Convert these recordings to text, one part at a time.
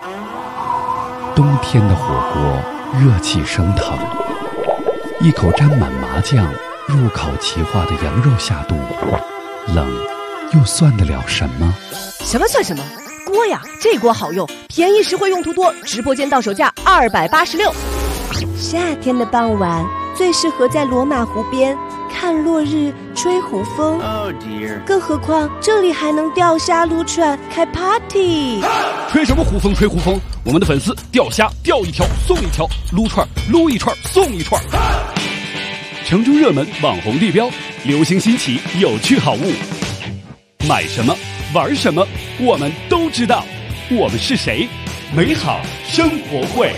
冬天的火锅热气升腾，一口沾满麻酱入口即化的羊肉下肚，冷又算得了什么？ 什么算什么？锅呀，这锅好用，便宜实惠，用途多，直播间到手价286。 夏天的傍晚最适合在罗马湖边看落日、吹湖风。更何况这里还能钓虾、撸串、开 party。 吹什么湖风？吹湖风！我们的粉丝钓虾钓一条送一条，撸串撸一串送一串。城中热门网红地标，流行新奇有趣好物，买什么玩什么我们都知道。我们是谁？美好生活会。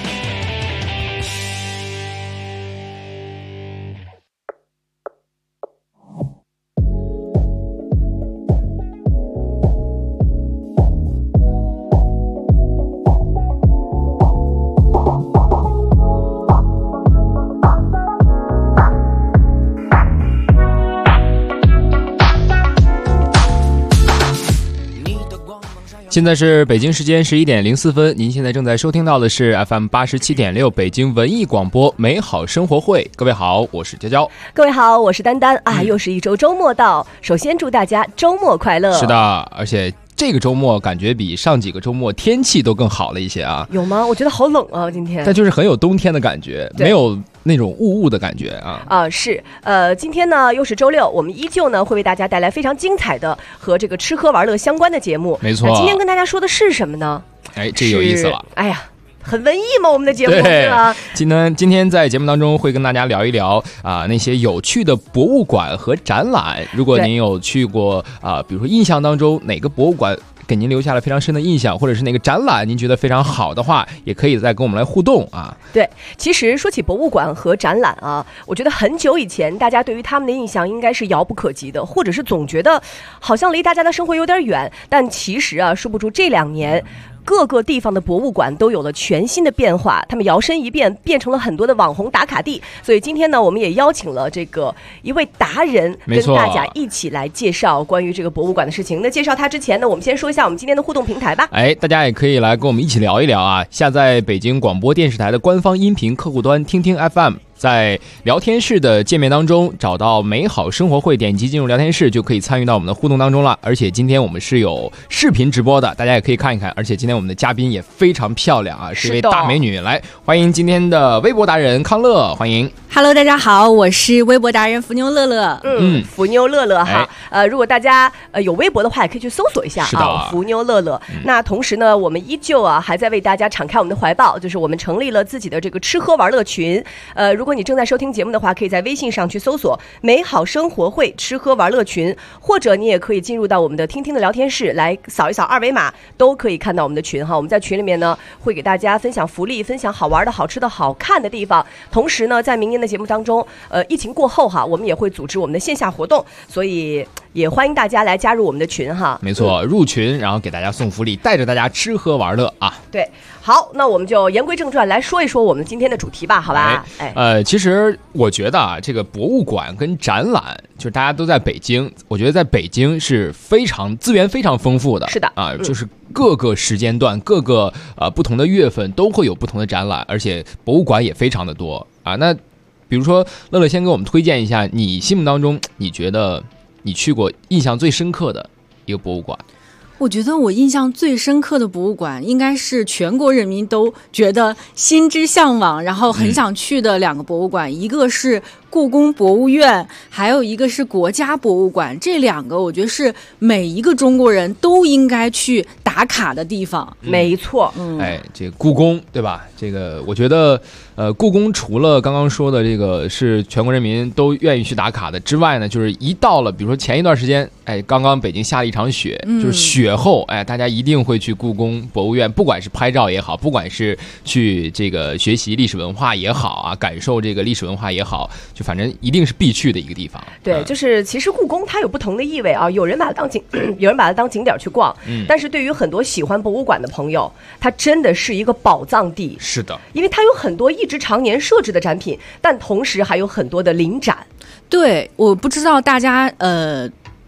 现在是北京时间11点04分，您现在正在收听到的是 FM 87.6北京文艺广播美好生活会。各位好，我是娇娇。 各位好，我是丹丹啊，又是一周周末到，首先祝大家周末快乐。 是的，而且这个周末感觉比上几个周末天气都更好了一些啊。 有吗？我觉得好冷啊，今天。 但就是很有冬天的感觉，没有那种雾的感觉啊。 是，今天呢又是周六，我们依旧呢会为大家带来非常精彩的和这个吃喝玩乐相关的节目。 没错。 今天跟大家说的是什么呢？ 哎，这有意思了。 哎呀。很文艺嘛，我们的节目对吧？ 今天在节目当中会跟大家聊一聊那些有趣的博物馆和展览。如果您有去过比如说印象当中哪个博物馆给您留下了非常深的印象，或者是哪个展览您觉得非常好的话，也可以再跟我们来互动啊。 对，其实说起博物馆和展览啊，我觉得很久以前大家对于他们的印象应该是遥不可及的，或者是总觉得好像离大家的生活有点远。但其实啊，殊不知这2年各个地方的博物馆都有了全新的变化，他们摇身一变变成了很多的网红打卡地。所以今天呢，我们也邀请了这个一位达人跟大家一起来介绍关于这个博物馆的事情。那介绍他之前呢，我们先说一下我们今天的互动平台吧。 大家也可以来跟我们一起聊一聊啊。下载北京广播电视台的官方音频客户端听听 FM，在聊天室的界面当中找到美好生活会，点击进入聊天室就可以参与到我们的互动当中了。而且今天我们是有视频直播的，大家也可以看一看。而且今天我们的嘉宾也非常漂亮啊，是一位大美女。来，欢迎今天的微博达人康乐，欢迎。 Hello， 大家好，我是微博达人伏妞乐乐。 伏妞乐乐哈。如果大家有微博的话，也可以去搜索一下啊，伏妞乐乐。那同时呢，我们依旧还在为大家敞开我们的怀抱，就是我们成立了自己的这个吃喝玩乐群。如果你正在收听节目的话，可以在微信上去搜索美好生活会吃喝玩乐群，或者你也可以进入到我们的听听的聊天室来扫一扫二维码，都可以看到我们的群哈。我们在群里面呢会给大家分享福利，分享好玩的好吃的好看的地方。同时呢，在明年的节目当中疫情过后我们也会组织我们的线下活动，所以也欢迎大家来加入我们的群哈。 没错，入群然后给大家送福利，带着大家吃喝玩乐啊。 对，好，那我们就言归正传，来说一说我们今天的主题吧，好吧？ 其实我觉得这个博物馆跟展览，就是大家都在北京，我觉得在北京是非常资源非常丰富的。 是的就是各个时间段、各个不同的月份都会有不同的展览，而且博物馆也非常的多啊。那比如说乐乐先给我们推荐一下，你心目当中你觉得你去过印象最深刻的一个博物馆。 我觉得我印象最深刻的博物馆应该是全国人民都觉得心之向往，然后很想去的2个博物馆，一个是故宫博物院，还有一个是国家博物馆。这2个我觉得是每一个中国人都应该去打卡的地方。 没错。 这个故宫对吧？这个我觉得故宫除了刚刚说的这个是全国人民都愿意去打卡的之外呢，就是一到了比如说前一段时间刚刚北京下了一场雪，就是雪后大家一定会去故宫博物院，不管是拍照也好，不管是去这个学习历史文化也好啊，感受这个历史文化也好，就反正一定是必去的一个地方。 对，就是其实故宫它有不同的意味啊，有人把它当景点去逛，但是对于很多喜欢博物馆的朋友，它真的是一个宝藏地。 是的， 因为它有很多一直常年设置的展品，但同时还有很多的临展。 对，我不知道大家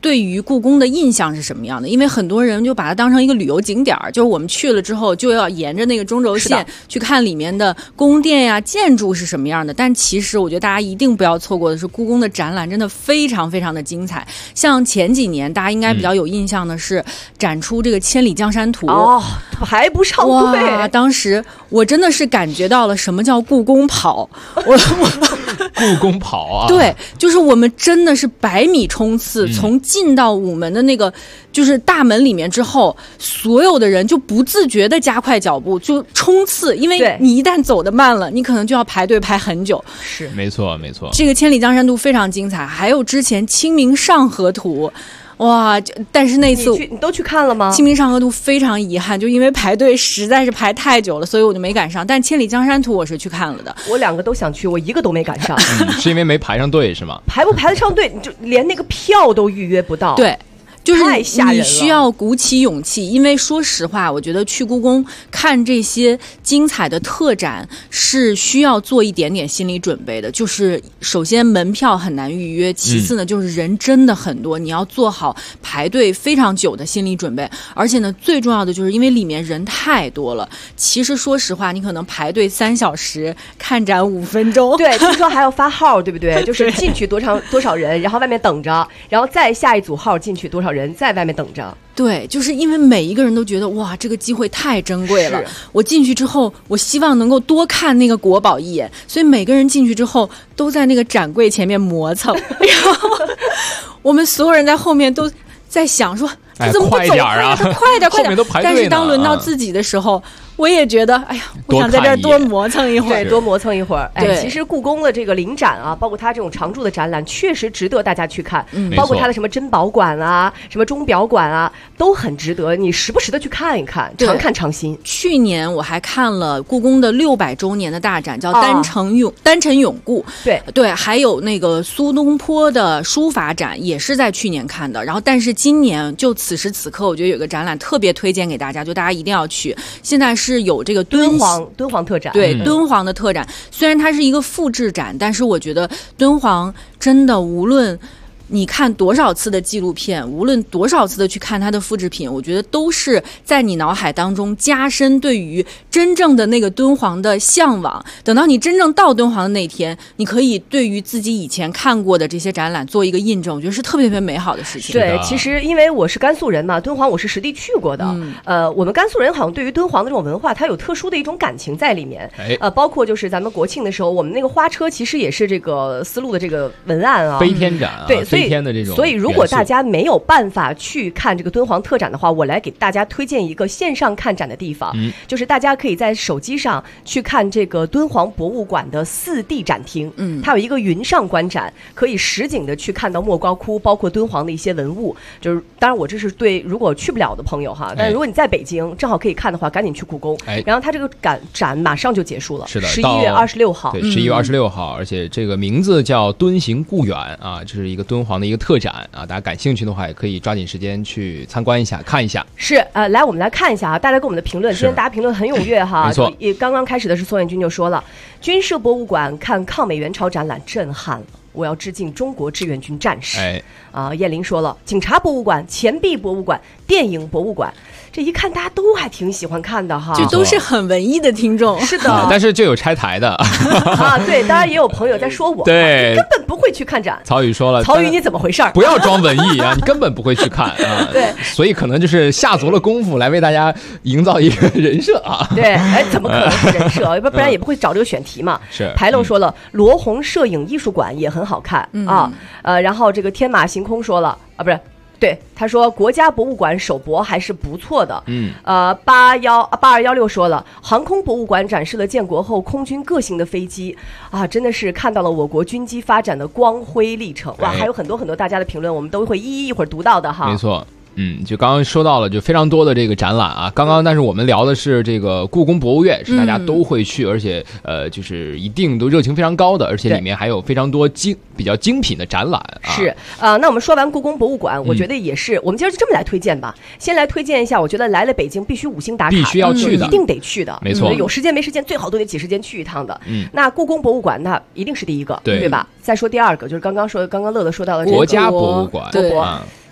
对于故宫的印象是什么样的？因为很多人就把它当成一个旅游景点，就是我们去了之后就要沿着那个中轴线去看里面的宫殿呀、建筑是什么样的。但其实我觉得大家一定不要错过的是，故宫的展览真的非常非常的精彩。像前几年大家应该比较有印象的是展出这个《千里江山图》 排不上队。 哇，当时我真的是感觉到了什么叫故宫跑。 故宫跑啊！ 对，就是我们真的是100米冲刺，从进到午门的那个就是大门里面之后，所有的人就不自觉的加快脚步就冲刺，因为你一旦走得慢了，你可能就要排队排很久。 是， 没错没错。 这个千里江山图非常精彩，还有之前清明上河图。哇！但是那次你都去看了吗？ 清明上河图非常遗憾，就因为排队实在是排太久了，所以我就没赶上。但千里江山图我是去看了的。 我2个都想去，我1个都没赶上。 是因为没排上队是吗？ 排不排得上队，你就连那个票都预约不到。 对。就是你需要鼓起勇气，因为说实话，我觉得去故宫看这些精彩的特展是需要做一点点心理准备的。就是首先门票很难预约，其次呢就是人真的很多，你要做好排队非常久的心理准备。而且呢，最重要的就是因为里面人太多了，其实说实话，你可能排队3小时，看展5分钟。 对，听说还要发号，对不对？就是进去多少人，然后外面等着，然后再下一组号进去多少人在外面等着。 对，就是因为每一个人都觉得哇，这个机会太珍贵了。我进去之后，我希望能够多看那个国宝一眼，所以每个人进去之后都在那个展柜前面磨蹭，然后我们所有人在后面都在想说，他怎么不走快啊？ 他快点，快点！但是当轮到自己的时候，我也觉得，哎呀，我想在这儿多磨蹭一会儿， 对，多磨蹭一会儿。哎，其实故宫的这个临展啊，包括它这种常驻的展览，确实值得大家去看。包括它的什么珍宝馆啊、什么钟表馆啊，都很值得你时不时的去看一看，常看常新。 去年我还看了故宫的600周年的大展，叫丹城永固。对，还有那个苏东坡的书法展，也是在去年看的。然后，但是今年就此时此刻，我觉得有个展览特别推荐给大家，就大家一定要去。现在是有这个敦煌特展， 对，敦煌的特展，虽然它是一个复制展，但是我觉得敦煌真的无论你看多少次的纪录片，无论多少次的去看它的复制品，我觉得都是在你脑海当中加深对于真正的那个敦煌的向往。等到你真正到敦煌的那天，你可以对于自己以前看过的这些展览做一个印证，我觉得是特别特别美好的事情。 对，其实因为我是甘肃人嘛，敦煌我是实地去过的。我们甘肃人好像对于敦煌的这种文化，它有特殊的一种感情在里面。包括就是咱们国庆的时候，我们那个花车其实也是这个丝路的这个文案啊， 飞天展啊， 对。所以如果大家家没有办法去看这个敦煌特展的话，我来给大家推荐一个线上看展的地方，就是大家可以在手机上去看这个敦煌博物馆的4D 展厅。它有一个云上观展，可以实景的去看到莫高窟，包括敦煌的一些文物。就是当然我这是对如果去不了的朋友哈，但如果你在北京正好可以看的话，赶紧去故宫。然后它这个展马上就结束了， 是的 ，11月26号。 对，11月26号，而且这个名字叫敦行故远啊，这是一个敦煌的一个特展啊，大家感兴趣的话也可以抓紧时间去参观一下看一下。 是来我们来看一下啊，大家给我们的评论，今天大家评论很踊跃哈。 没错， 也刚刚开始的是宋彦军就说了，军事博物馆看抗美援朝展览震撼了，我要致敬中国志愿军战士。燕玲说了，警察博物馆、钱币博物馆、电影博物馆，这一看大家都还挺喜欢看的哈， 就都是很文艺的听众。 是的， 但是就有拆台的啊，对，当然也有朋友在说我， 对， 根本不会去看展。 曹宇说了， 曹宇你怎么回事？ 不要装文艺啊，你根本不会去看啊。 对， 所以可能就是下足了功夫来为大家营造一个人设啊。 对，怎么可能是人设？不然也不会找这个选题嘛。 是， 牌楼说了，罗红摄影艺术馆也很好看啊。然后这个天马行空说了啊，不是。对，他说国家博物馆首博还是不错的。8216说了，航空博物馆展示了建国后空军各型的飞机啊，真的是看到了我国军机发展的光辉历程。哇，还有很多很多大家的评论，我们都会一会儿读到的哈。 没错。就刚刚说到了，就非常多的这个展览啊。刚刚，但是我们聊的是这个故宫博物院，是大家都会去，而且就是一定都热情非常高的，而且里面还有非常多比较精品的展览啊。 是那我们说完故宫博物馆，我觉得也是，我们今儿就这么来推荐吧。先来推荐一下，我觉得来了北京必须5星打卡， 必须要去的， 一定得去的， 没错。 有时间没时间，最好都得挤时间去一趟的。那故宫博物馆那一定是第一个， 对吧？再说第二个，就是刚刚乐乐说到的国家博物馆，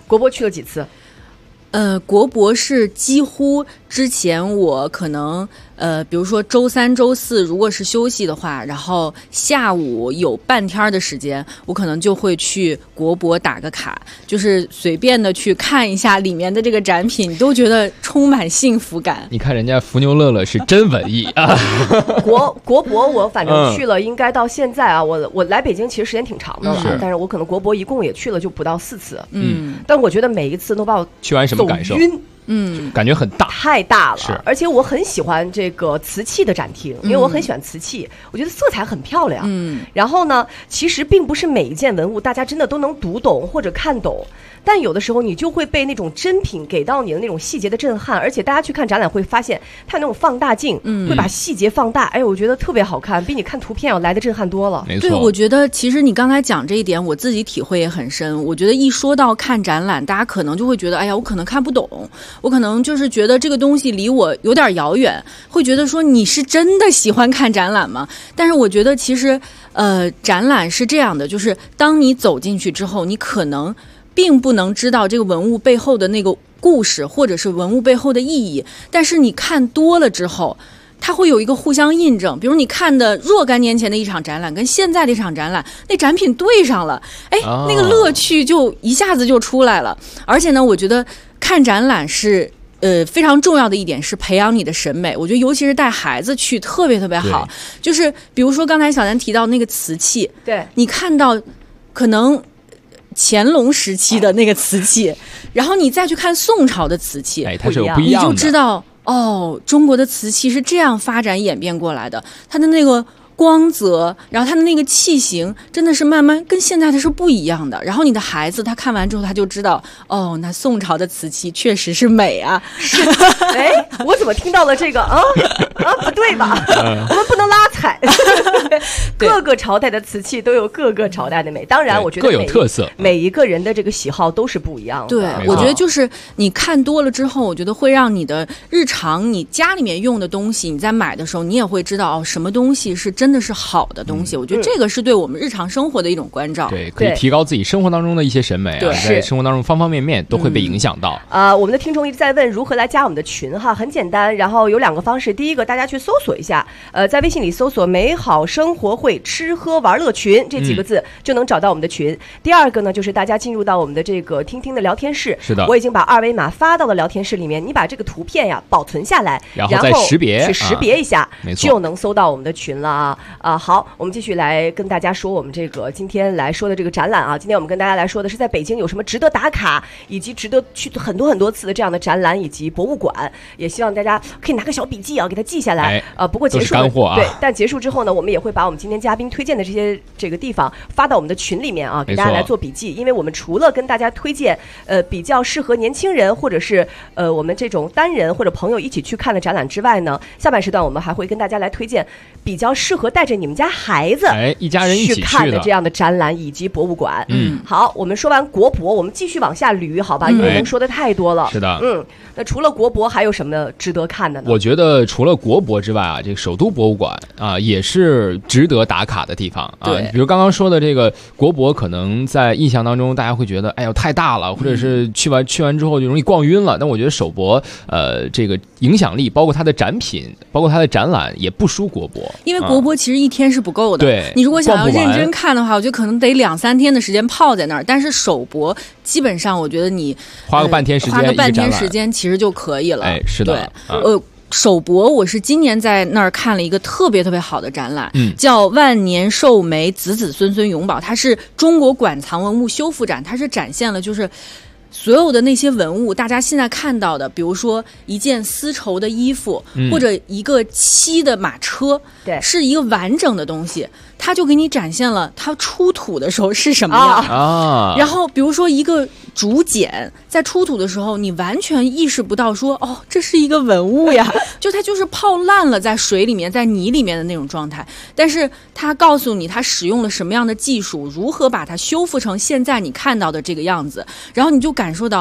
国博去了几次？ 国博是几乎之前我可能比如说周三周四如果是休息的话，然后下午有半天的时间，我可能就会去国博打个卡，就是随便的去看一下里面的这个展品，你都觉得充满幸福感。 你看人家伏牛乐乐是真文艺啊！ 国博我反正去了，应该到现在啊，我来北京其实时间挺长的了，但是我可能国博一共也去了就不到4次，但我觉得每一次都把我去完什么感受？感觉很大， 太大了。 是， 而且我很喜欢这个瓷器的展厅，因为我很喜欢瓷器，我觉得色彩很漂亮。然后呢，其实并不是每一件文物大家真的都能读懂或者看懂，但有的时候你就会被那种真品给到你的那种细节的震撼。而且大家去看展览会发现，它有那种放大镜，会把细节放大。哎，我觉得特别好看，比你看图片要来的震撼多了。 没错， 对，我觉得其实你刚才讲这一点，我自己体会也很深。我觉得一说到看展览，大家可能就会觉得，哎呀，我可能看不懂，我可能就是觉得这个东西离我有点遥远，会觉得说你是真的喜欢看展览吗？但是我觉得其实展览是这样的，就是当你走进去之后，你可能并不能知道这个文物背后的那个故事，或者是文物背后的意义，但是你看多了之后，它会有一个互相印证。比如你看的若干年前的一场展览跟现在的一场展览，那展品对上了，哎，那个乐趣就一下子就出来了。而且呢，我觉得看展览是非常重要的一点是培养你的审美。我觉得尤其是带孩子去特别特别好。就是比如说刚才小南提到那个瓷器， 对， 你看到可能乾隆时期的那个瓷器，然后你再去看宋朝的瓷器， 它是有不一样的， 你就知道哦，中国的瓷器是这样发展演变过来的，它的那个光泽，然后它的那个器型真的是慢慢跟现在的是不一样的。然后你的孩子他看完之后他就知道，哦，那宋朝的瓷器确实是美啊。 是，哎，我怎么听到了这个不对吧？我们不能拉踩。各个朝代的瓷器都有各个朝代的美，当然我觉得各有特色， 每一个人的这个喜好都是不一样的。 对，我觉得就是你看多了之后，我觉得会让你的日常你家里面用的东西，你在买的时候你也会知道，哦，什么东西是真的是好的东西。我觉得这个是对我们日常生活的一种关照， 对，可以提高自己生活当中的一些审美啊，在生活当中方方面面都会被影响到。 我们的听众一直在问如何来加我们的群哈，很简单，然后有2个方式。第一个，大家去搜索一下，在微信里搜索美好生活会吃喝玩乐群这几个字就能找到我们的群。第二个呢，就是大家进入到我们的这个听听的聊天室， 是的， 我已经把2维码发到了聊天室里面，你把这个图片呀保存下来， 然后再识别， 去识别一下， 没错， 就能搜到我们的群了啊。好，我们继续来跟大家说我们这个今天来说的这个展览啊。今天我们跟大家来说的是在北京有什么值得打卡以及值得去很多很多次的这样的展览以及博物馆，也希望大家可以拿个小笔记啊，给它记下来。不过结束干货啊， 对，但结束之后呢，我们也会把我们今天嘉宾推荐的这个地方发到我们的群里面啊，给大家来做笔记。因为我们除了跟大家推荐比较适合年轻人或者是我们这种单人或者朋友一起去看的展览之外呢，下半时段我们还会跟大家来推荐比较适合带着你们家孩子一家人一起去看的这样的展览以及博物馆。好，我们说完国博，我们继续往下捋，好吧？因为能说的太多了。 是的， 那除了国博还有什么值得看的呢？ 我觉得除了国博之外啊，这个首都博物馆啊也是值得打卡的地方啊。 对， 比如刚刚说的这个国博，可能在印象当中大家会觉得，哎呦太大了，或者是去完之后就容易逛晕了。但我觉得首博这个影响力，包括它的展品，包括它的展览也不输国博。 因为国博其实一天是不够的， 对， 你如果想要认真看的话，我觉得可能得2-3天的时间泡在那儿。但是首博基本上我觉得你花个半天时间其实就可以了。 哎，是的， 对，首博我是今年在那儿看了一个特别特别好的展览，叫万年寿眉子子孙孙永保，它是中国馆藏文物修复展，它是展现了就是所有的那些文物，大家现在看到的，比如说一件丝绸的衣服，或者一个漆的马车， 对， 是一个完整的东西，它就给你展现了它出土的时候是什么样啊。 然后比如说一个竹简在出土的时候，你完全意识不到说，哦，这是一个文物呀，就它就是泡烂了在水里面，在泥里面的那种状态。但是它告诉你它使用了什么样的技术，如何把它修复成现在你看到的这个样子，然后你就感受到，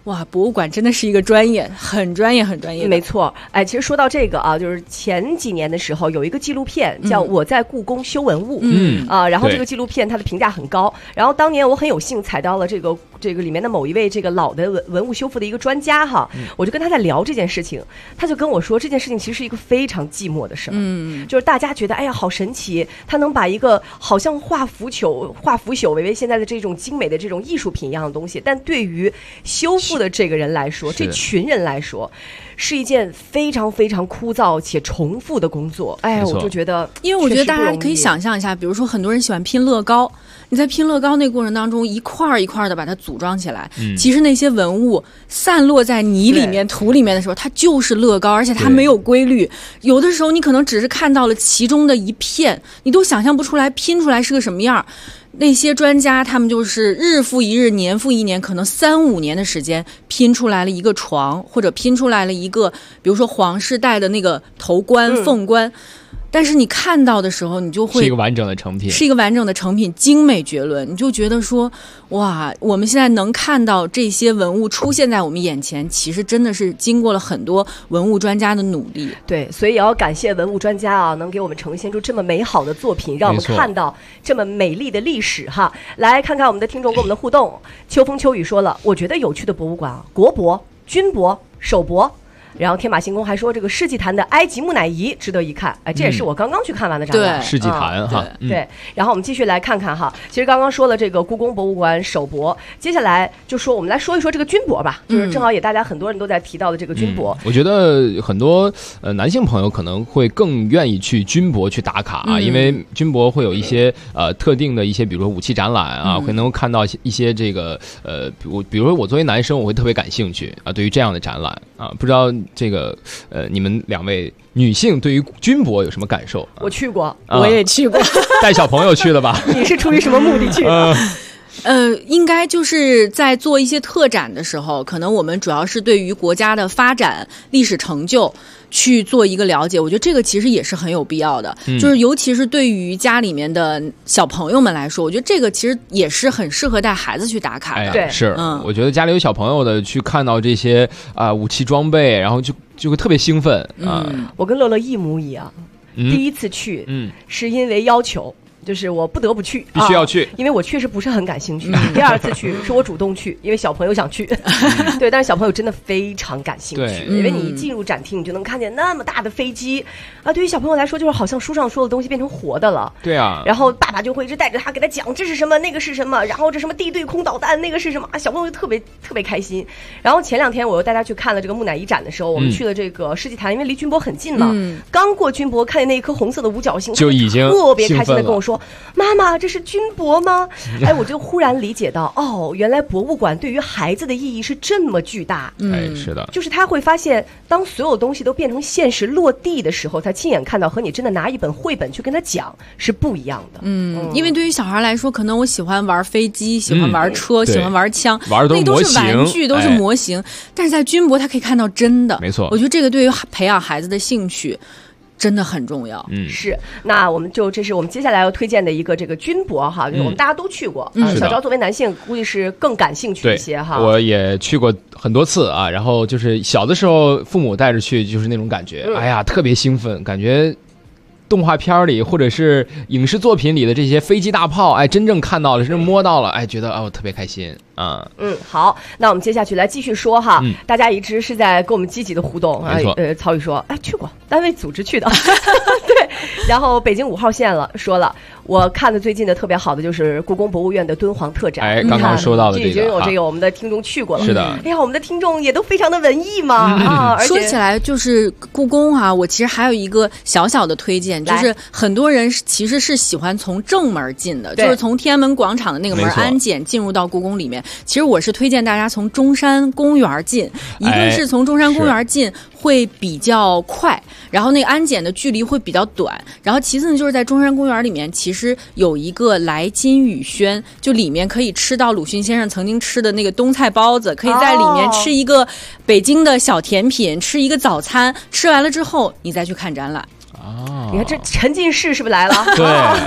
哇，博物馆真的是一个专业，很专业，很专业。 没错，哎，其实说到这个啊，就是前几年的时候有一个纪录片叫《我在故宫修文物》，然后这个纪录片它的评价很高，然后当年我很有幸采到了这个里面的某一位这个老的文物修复的一个专家哈，我就跟他在聊这件事情，他就跟我说这件事情其实是一个非常寂寞的事儿，就是大家觉得哎呀好神奇，他能把一个好像画腐朽为现在的这种精美的这种艺术品一样的东西，但对于修复的这个人来说，这群人来说，是一件非常非常枯燥且重复的工作。哎，我就觉得， 因为我觉得大家可以想象一下，比如说很多人喜欢拼乐高，你在拼乐高那个过程当中，一块一块的把它组装起来，其实那些文物散落在泥里面、土里面的时候，它就是乐高，而且它没有规律。有的时候你可能只是看到了其中的一片，你都想象不出来拼出来是个什么样。那些专家他们就是日复一日，年复一年，可能3-5年的时间拼出来了一个床，或者拼出来了一个比如说皇室戴的那个头冠、凤冠，但是你看到的时候你就会是一个完整的成品， 是一个完整的成品，精美绝伦，你就觉得说哇，我们现在能看到这些文物出现在我们眼前，其实真的是经过了很多文物专家的努力。 对，所以也要感谢文物专家啊，能给我们呈现出这么美好的作品，让我们看到这么美丽的历史哈。来看看我们的听众跟我们的互动。秋风秋雨说了，我觉得有趣的博物馆啊，国博、军博、首博。然后天马行空还说这个世纪坛的埃及木乃伊值得一看，哎，这也是我刚刚去看完的展览。 世纪坛哈， 对。然后我们继续来看看哈，其实刚刚说了这个故宫博物馆首博，接下来就说我们来说一说这个军博吧，就是正好也大家很多人都在提到的这个军博。 我觉得很多男性朋友可能会更愿意去军博去打卡啊，因为军博会有一些特定的一些，比如说武器展览啊，会能够看到一些这个比如说我作为男生，我会特别感兴趣啊，对于这样的展览啊，不知道这个你们两位女性对于军博有什么感受？ 我去过， 我也去过， 带小朋友去的吧？ 你是出于什么目的去的？ 应该就是在做一些特展的时候，可能我们主要是对于国家的发展、历史成就去做一个了解。我觉得这个其实也是很有必要的，就是尤其是对于家里面的小朋友们来说，我觉得这个其实也是很适合带孩子去打卡的。 对， 是，我觉得家里有小朋友的去看到这些武器装备，然后就会特别兴奋我跟乐乐一模一样，第一次去，是因为要求。就是我不得不去， 必须要去， 因为我确实不是很感兴趣。第二次去是我主动去，因为小朋友想去。对，但是小朋友真的非常感兴趣，因为你一进入展厅，你就能看见那么大的飞机啊。对于小朋友来说，就是好像书上说的东西变成活的了。 对啊。 然后爸爸就会一直带着他给他讲这是什么，那个是什么，然后这什么地对空导弹，那个是什么啊？小朋友就特别特别开心。然后前2天我又带他去看了这个木乃伊展的时候，我们去了这个世纪坛，因为离军博很近嘛。刚过军博，看见那一颗红色的五角星， 就已经特别开心的跟我说：“妈妈，这是军博吗？”哎，我就忽然理解到，哦，原来博物馆对于孩子的意义是这么巨大。 是的， 就是他会发现，当所有东西都变成现实落地的时候，他亲眼看到和你真的拿一本绘本去跟他讲是不一样的。 因为对于小孩来说，可能我喜欢玩飞机，喜欢玩车，喜欢玩枪， 玩的那都是玩具，都是模型。但是在军博，他可以看到真的。 没错， 我觉得这个对于培养孩子的兴趣真的很重要。 是。那我们这是我们接下来要推荐的一个这个军博哈，我们大家都去过。小赵作为男性，估计是更感兴趣一些哈。 我也去过很多次啊，然后就是小的时候父母带着去，就是那种感觉，哎呀，特别兴奋，感觉动画片里或者是影视作品里的这些飞机大炮，哎，真正看到了，真正摸到了，哎，觉得我特别开心啊。 好，那我们接下去来继续说哈。大家一直是在跟我们积极的互动啊。曹宇说，哎，去过，单位组织去的。对。然后北京5号线说了，我看的最近的特别好的就是故宫博物院的敦煌特展。 哎，刚刚说到的这个， 已经有这个我们的听众去过了。 是的。 哎呀，我们的听众也都非常的文艺嘛。而且说起来就是故宫啊，我其实还有一个小小的推荐。就是很多人其实是喜欢从正门进的，就是从天安门广场的那个门安检进入到故宫里面。其实我是推荐大家从中山公园进，一个是从中山公园进会比较快，然后那个安检的距离会比较短，然后其次呢就是在中山公园里面其实有一个来金雨轩，就里面可以吃到鲁迅先生曾经吃的那个冬菜包子，可以在里面吃一个北京的小甜品，吃一个早餐，吃完了之后你再去看展览。 你看这沉浸式是不是来了？ 对，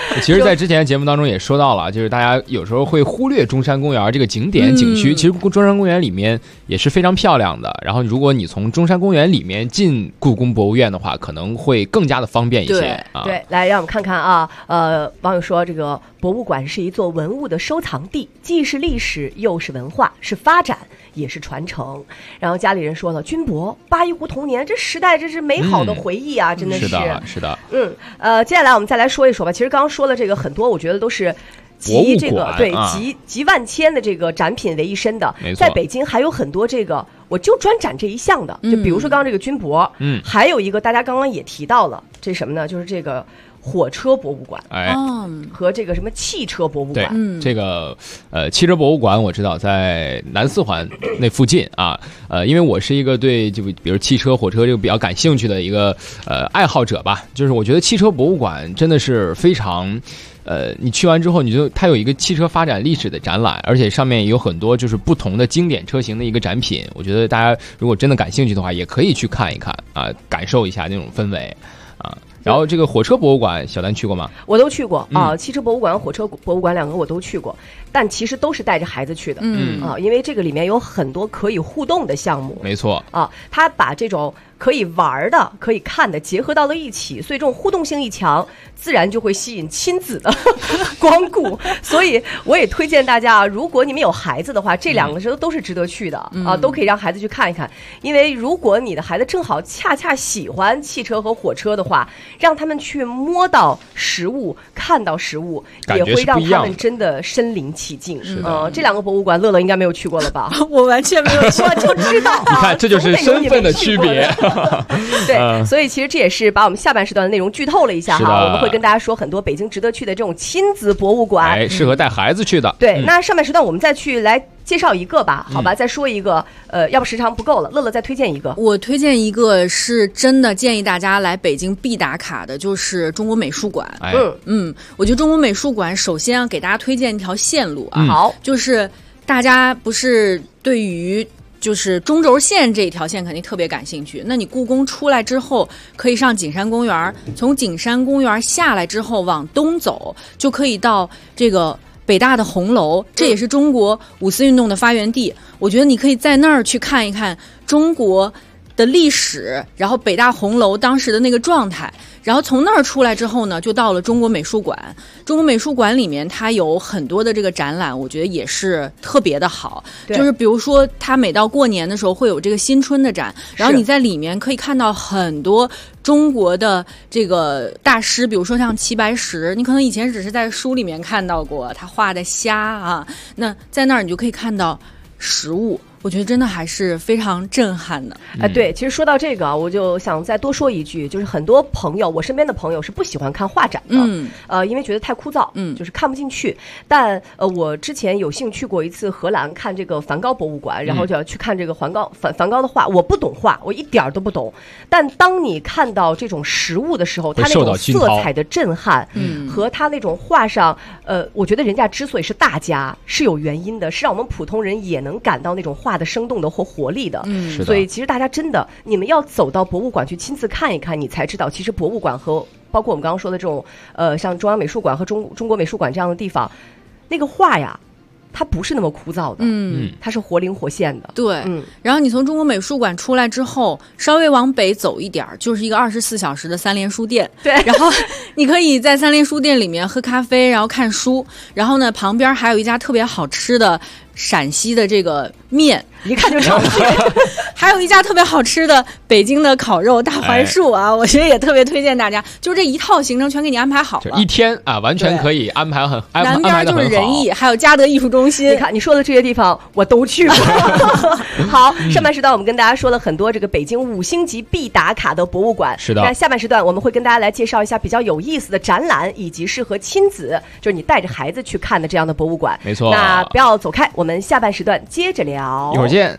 其实在之前节目当中也说到了，就是大家有时候会忽略中山公园这个景点景区，其实中山公园里面也是非常漂亮的，然后如果你从中山公园里面进故宫博物院的话，可能会更加的方便一些。 对，来让我们看看啊，网友说这个博物馆是一座文物的收藏地，既是历史又是文化，是发展也是传承。然后家里人说了，军博八一湖童年这时代真是美好的回忆啊，真的是是的。 接下来我们再来说一说吧。其实刚刚说了这个很多，我觉得都是集这个集万千的这个展品为一身的。在北京还有很多这个我就专展这一项的，就比如说刚刚这个军博，还有一个大家刚刚也提到了，这什么呢？就是这个火车博物馆，和这个什么汽车博物馆。 这个汽车博物馆我知道在南四环那附近啊，因为我是一个对就比如汽车火车这个比较感兴趣的一个爱好者吧，就是我觉得汽车博物馆真的是非常。你去完之后，它有一个汽车发展历史的展览，而且上面有很多就是不同的经典车型的一个展品。我觉得大家如果真的感兴趣的话，也可以去看一看啊，感受一下那种氛围啊。然后这个火车博物馆，小丹去过吗？ 我都去过啊，汽车博物馆、火车博物馆两个我都去过，但其实都是带着孩子去的，因为这个里面有很多可以互动的项目。 没错啊，他把这种可以玩的、可以看的结合到了一起，所以这种互动性一强，自然就会吸引亲子的光顾。所以我也推荐大家，如果你们有孩子的话，这两个时候都是值得去的啊，都可以让孩子去看一看。因为如果你的孩子正好恰恰喜欢汽车和火车的话，让他们去摸到实物、看到实物，也会让他们真的身临其境。这两个博物馆，乐乐应该没有去过了吧？ 我完全没有去， 我就知道。 你看，这就是身份的区别。 对，所以其实这也是把我们下半时段的内容剧透了一下哈。我们会跟大家说很多北京值得去的这种亲子博物馆， 适合带孩子去的。 对，那上半时段我们再去来介绍一个吧，好吧，再说一个，要不时长不够了，乐乐再推荐一个。 我推荐一个是真的建议大家来北京必打卡的，就是中国美术馆。我觉得中国美术馆首先要给大家推荐一条线路啊， 好， 就是大家不是对于就是中轴线这一条线肯定特别感兴趣，那你故宫出来之后可以上景山公园，从景山公园下来之后往东走，就可以到这个北大的红楼，这也是中国五四运动的发源地。我觉得你可以在那儿去看一看中国的历史，然后北大红楼当时的那个状态，然后从那儿出来之后呢，就到了中国美术馆。中国美术馆里面它有很多的这个展览，我觉得也是特别的好。就是比如说它每到过年的时候会有这个新春的展，然后你在里面可以看到很多中国的这个大师，比如说像齐白石，你可能以前只是在书里面看到过他画的虾啊，那在那儿你就可以看到实物。我觉得真的还是非常震撼的。 对，其实说到这个，我就想再多说一句，就是很多朋友，我身边的朋友是不喜欢看画展的，因为觉得太枯燥，就是看不进去。但我之前有幸去过一次荷兰看这个梵高博物馆，然后就要去看这个梵高的画。我不懂画，我一点都不懂。但当你看到这种实物的时候，它那种色彩的震撼，和它那种画上，我觉得人家之所以是大家是有原因的，是让我们普通人也能感到那种画的生动的或活力的。所以其实大家真的，你们要走到博物馆去亲自看一看，你才知道其实博物馆和包括我们刚刚说的这种像中央美术馆和中国美术馆这样的地方，那个画呀它不是那么枯燥的，它是活灵活现的。 对，然后你从中国美术馆出来之后，稍微往北走一点，就是一个24小时的三联书店。 对， 然后你可以在三联书店里面喝咖啡，然后看书，然后呢，旁边还有一家特别好吃的陕西的这个面， 一看就常见。 还有一家特别好吃的北京的烤肉大槐树啊，我觉得也特别推荐大家。就是这一套行程全给你安排好了， 一天啊，完全可以安排很南边就是仁义，还有嘉德艺术中心。 你看你说的这些地方我都去过。好，上半时段我们跟大家说了很多这个北京5星级必打卡的博物馆， 是的。 那下半时段我们会跟大家来介绍一下比较有意思的展览，以及适合亲子，就是你带着孩子去看的这样的博物馆。 没错。 那不要走开，我们下半时段接着聊， 一会儿见。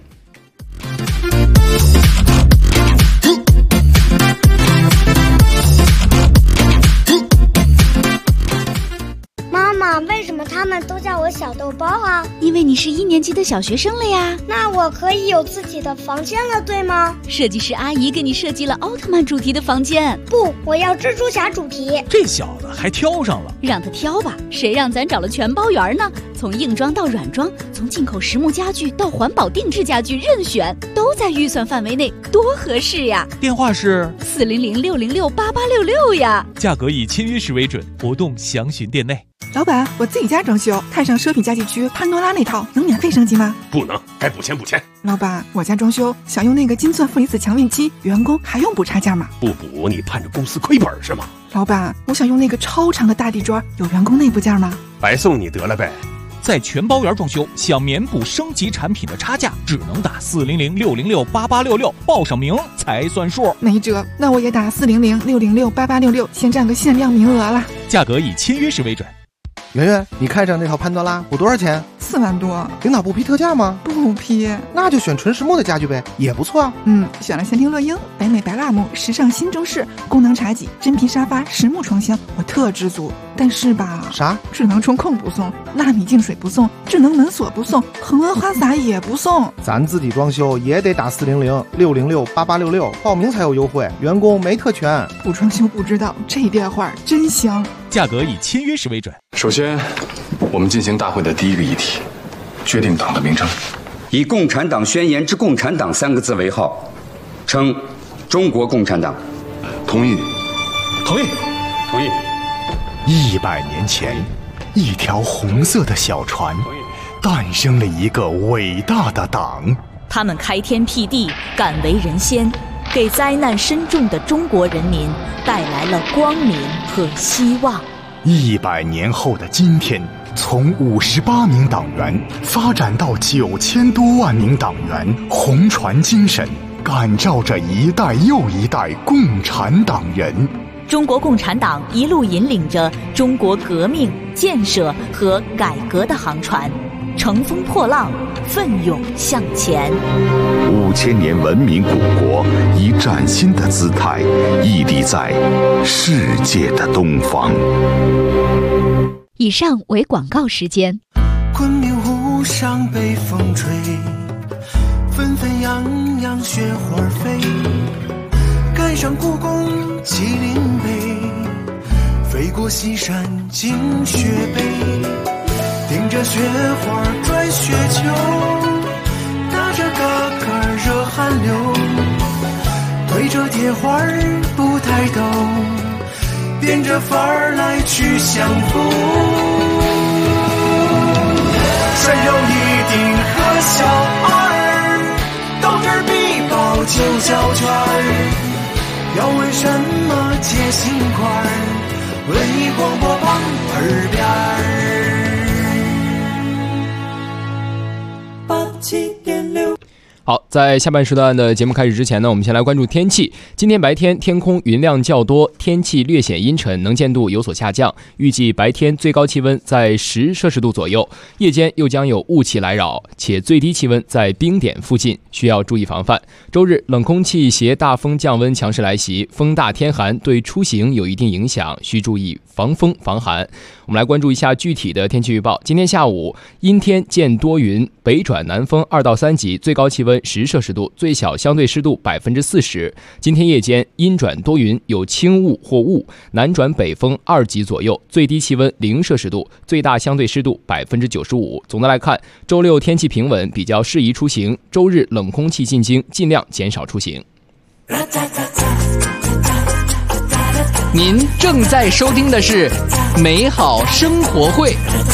妈妈，为什么他们都叫我小小豆包啊？ 因为你是1年级的小学生了呀。 那我可以有自己的房间了，对吗？ 设计师阿姨给你设计了奥特曼主题的房间。 不，我要蜘蛛侠主题。 这小子还挑上了。 让他挑吧，谁让咱找了全包圆呢？从硬装到软装，从进口实木家具到环保定制家具，任选，都在预算范围内，多合适呀！ 电话是 400-606-8866呀。 价格以签约时为准，活动详询店内。 老板，我自己家装修，看上奢品家具区潘多拉那套，能免费升级吗？ 不能，该补钱补钱。 老板，我家装修想用那个金钻负离子强运期，员工还用补差价吗？ 不补你盼着公司亏本是吗？ 老板，我想用那个超长的大地砖，有员工内部件吗？ 白送你得了呗。 在全包圆装修，想免补升级产品的差价，只能打400-606-8866，报上名才算数。 没辙，那我也打400-606-8866，先占个限量名额了。 价格以签约时为准。 圆圆，你看上那套潘多拉补多少钱 ？4万多。 领导不批特价吗？ 不批。 那就选纯实木的家具呗，也不错啊。 选了仙庭乐英、北美白蜡木、时尚新中式、功能茶几、真皮沙发、实木床箱，我特知足。但是吧， 啥？ 智能中控不送，纳米净水不送，智能门锁不送，恒温花洒也不送。 咱自己装修也得打400-606-8866，报名才有优惠，员工没特权。 不装修不知道，这电话真香。 价格以签约时为准。 首先，我们进行大会的第一个议题，决定党的名称， 以共产党宣言之共产党3个字为号，称中国共产党。 同意。 同意。 同意。 100年前，一条红色的小船，诞生了一个伟大的党。 他们开天辟地，敢为人先，给灾难深重的中国人民带来了光明和希望。 100年后的今天，从58名党员发展到9000多万名党员，红船精神感召着一代又一代共产党人。 中国共产党一路引领着中国革命、建设和改革的航船，乘风破浪，奋勇向前。 5000年文明古国以崭新的姿态屹立在世界的东方。 以上为广告时间。 昆明湖上北风吹，纷纷扬扬雪花飞，赶上故宫麒麟碑，飞过西山进雪北，顶着雪花转雪球，打着嘎嘎热汗流，推着铁花不抬头，变着法儿来去相逢。山有一定和小二，当儿必报就叫圈儿。要问什么接心块儿？文艺广播旁耳边儿。87.6。 好，在下半时段的节目开始之前呢，我们先来关注天气。今天白天天空云量较多，天气略显阴沉，能见度有所下降。预计白天最高气温在10摄氏度左右，夜间又将有雾气来扰，且最低气温在冰点附近，需要注意防范。周日冷空气携大风降温强势来袭，风大天寒，对出行有一定影响，需注意防风防寒。我们来关注一下具体的天气预报。今天下午阴天见多云，北转南风2到3级，最高气温10摄氏度，最小相对湿度40%。今天夜间阴转多云，有轻雾或雾，南转北风2级左右，最低气温0摄氏度，最大相对湿度95%。总的来看，周六天气平稳，比较适宜出行。周日冷空气进京，尽量减少出行。 您正在收听的是美好生活会。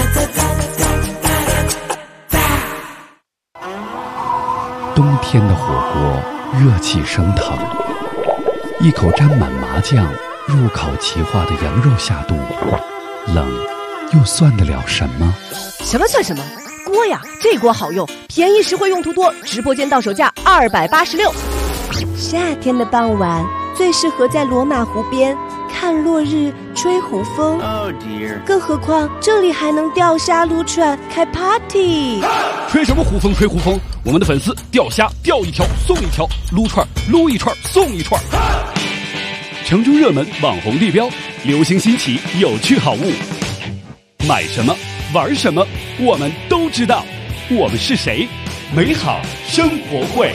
冬天的火锅热气升腾，一口沾满麻酱入口即化的羊肉下肚，冷又算得了什么？ 什么算什么？锅呀，这锅好用，便宜实惠用途多，直播间到手价286。 夏天的傍晚最适合在罗马湖边看落日、吹湖风。更何况这里还能钓虾、撸串、开 party。 吹什么湖风吹湖风？我们的粉丝钓虾钓一条送一条，撸串撸一串送一串。城中热门网红地标，流行新奇有趣好物，买什么玩什么，我们都知道。我们是谁？美好生活会。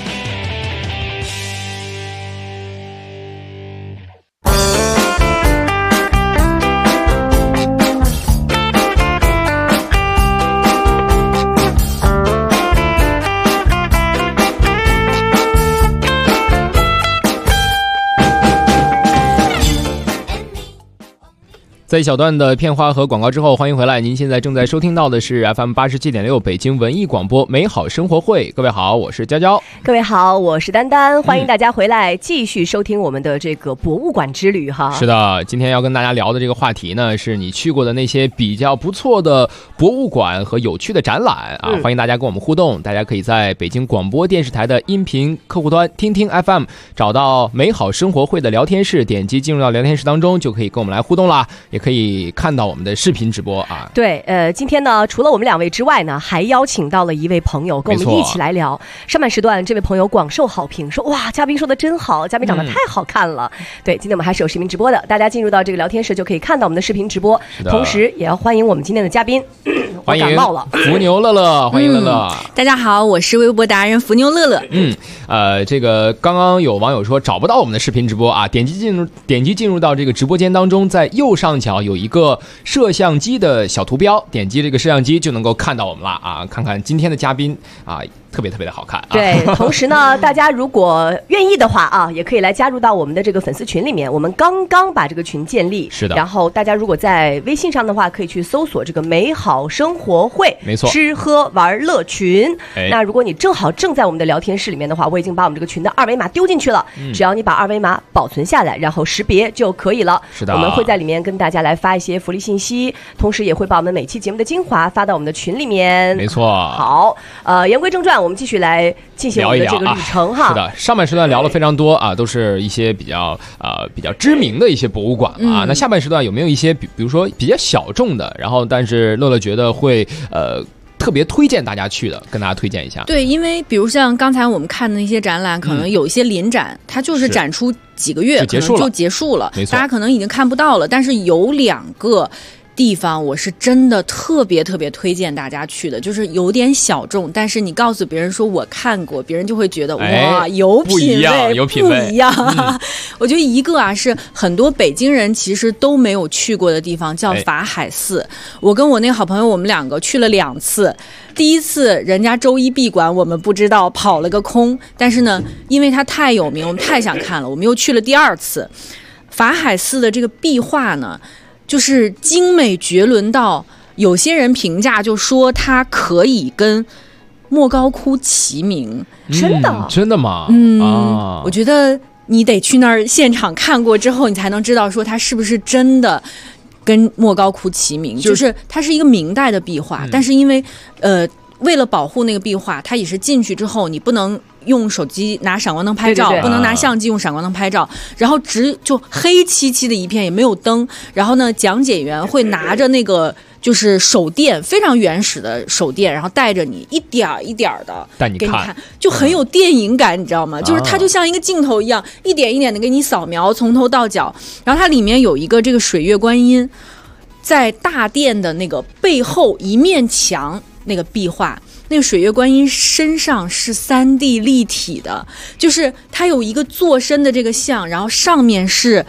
在一小段的片花和广告之后，欢迎回来。您现在正在收听到的是 FM 87.6北京文艺广播美好生活会。各位好，我是娇娇。 各位好，我是丹丹。欢迎大家回来继续收听我们的这个博物馆之旅哈。 是的，今天要跟大家聊的这个话题呢，是你去过的那些比较不错的博物馆和有趣的展览啊。欢迎大家跟我们互动，大家可以在北京广播电视台的音频客户端听听 FM 找到美好生活会的聊天室，点击进入到聊天室当中，就可以跟我们来互动啦。也可以看到我们的视频直播啊。 对，今天呢，除了我们两位之外呢，还邀请到了一位朋友跟我们一起来聊。上半时段，这位朋友广受好评，说哇，嘉宾说的真好，嘉宾长得太好看了。对，今天我们还是有视频直播的，大家进入到这个聊天室就可以看到我们的视频直播。同时，也要欢迎我们今天的嘉宾。 欢迎我感冒了， 伏牛乐乐，欢迎乐乐。 大家好，我是微博达人伏牛乐乐。 这个刚刚有网友说找不到我们的视频直播啊，点击进入到这个直播间当中，在右上角有一个摄像机的小图标，点击这个摄像机就能够看到我们了啊！看看今天的嘉宾啊，特别的好看啊。 对，同时呢，大家如果愿意的话啊，也可以来加入到我们的这个粉丝群里面。我们刚刚把这个群建立， 是的。 然后大家如果在微信上的话，可以去搜索这个美好生活会， 没错， 吃喝玩乐群。那如果你正在我们的聊天室里面的话，我已经把我们这个群的二维码丢进去了。只要你把二维码保存下来，然后识别就可以了。 是的， 我们会在里面跟大家来发一些福利信息，同时也会把我们每期节目的精华发到我们的群里面。 没错。 好，言归正传，我们继续来进行我们的这个旅程哈。 是的，上半时段聊了非常多啊，都是一些比较知名的一些博物馆啊。那下半时段有没有一些比如说比较小众的，然后但是乐乐觉得会特别推荐大家去的，跟大家推荐一下。 对，因为比如像刚才我们看的那些展览，可能有一些临展，它就是展出几个月就结束了， 大家可能已经看不到了。但是有2个地方我是真的特别推荐大家去的，就是有点小众，但是你告诉别人说我看过，别人就会觉得哇，有品味，不一样。我觉得一个是很多北京人其实都没有去过的地方，叫法海寺。我跟我那个好朋友，我们2个去了2次。第一次人家周一闭馆，我们不知道，跑了个空。但是呢，因为它太有名，我们太想看了，我们又去了第2次。法海寺的这个壁画呢，就是精美绝伦到有些人评价就说它可以跟莫高窟齐名。 真的吗？ 我觉得你得去那儿现场看过之后，你才能知道说它是不是真的跟莫高窟齐名。就是它是一个明代的壁画，但是因为为了保护那个壁画，它也是进去之后你不能用手机拿闪光灯拍照，不能拿相机用闪光灯拍照，然后就黑漆漆的一片，也没有灯。然后呢，讲解员会拿着那个就是手电，非常原始的手电，然后带着你一点一点的给你看，就很有电影感，你知道吗？就是它就像一个镜头一样，一点一点的给你扫描，从头到脚。然后它里面有一个这个水月观音，在大殿的那个背后一面墙。那个壁画，那个水月观音身上是3D 立体的，就是它有一个坐身的这个像，然后上面是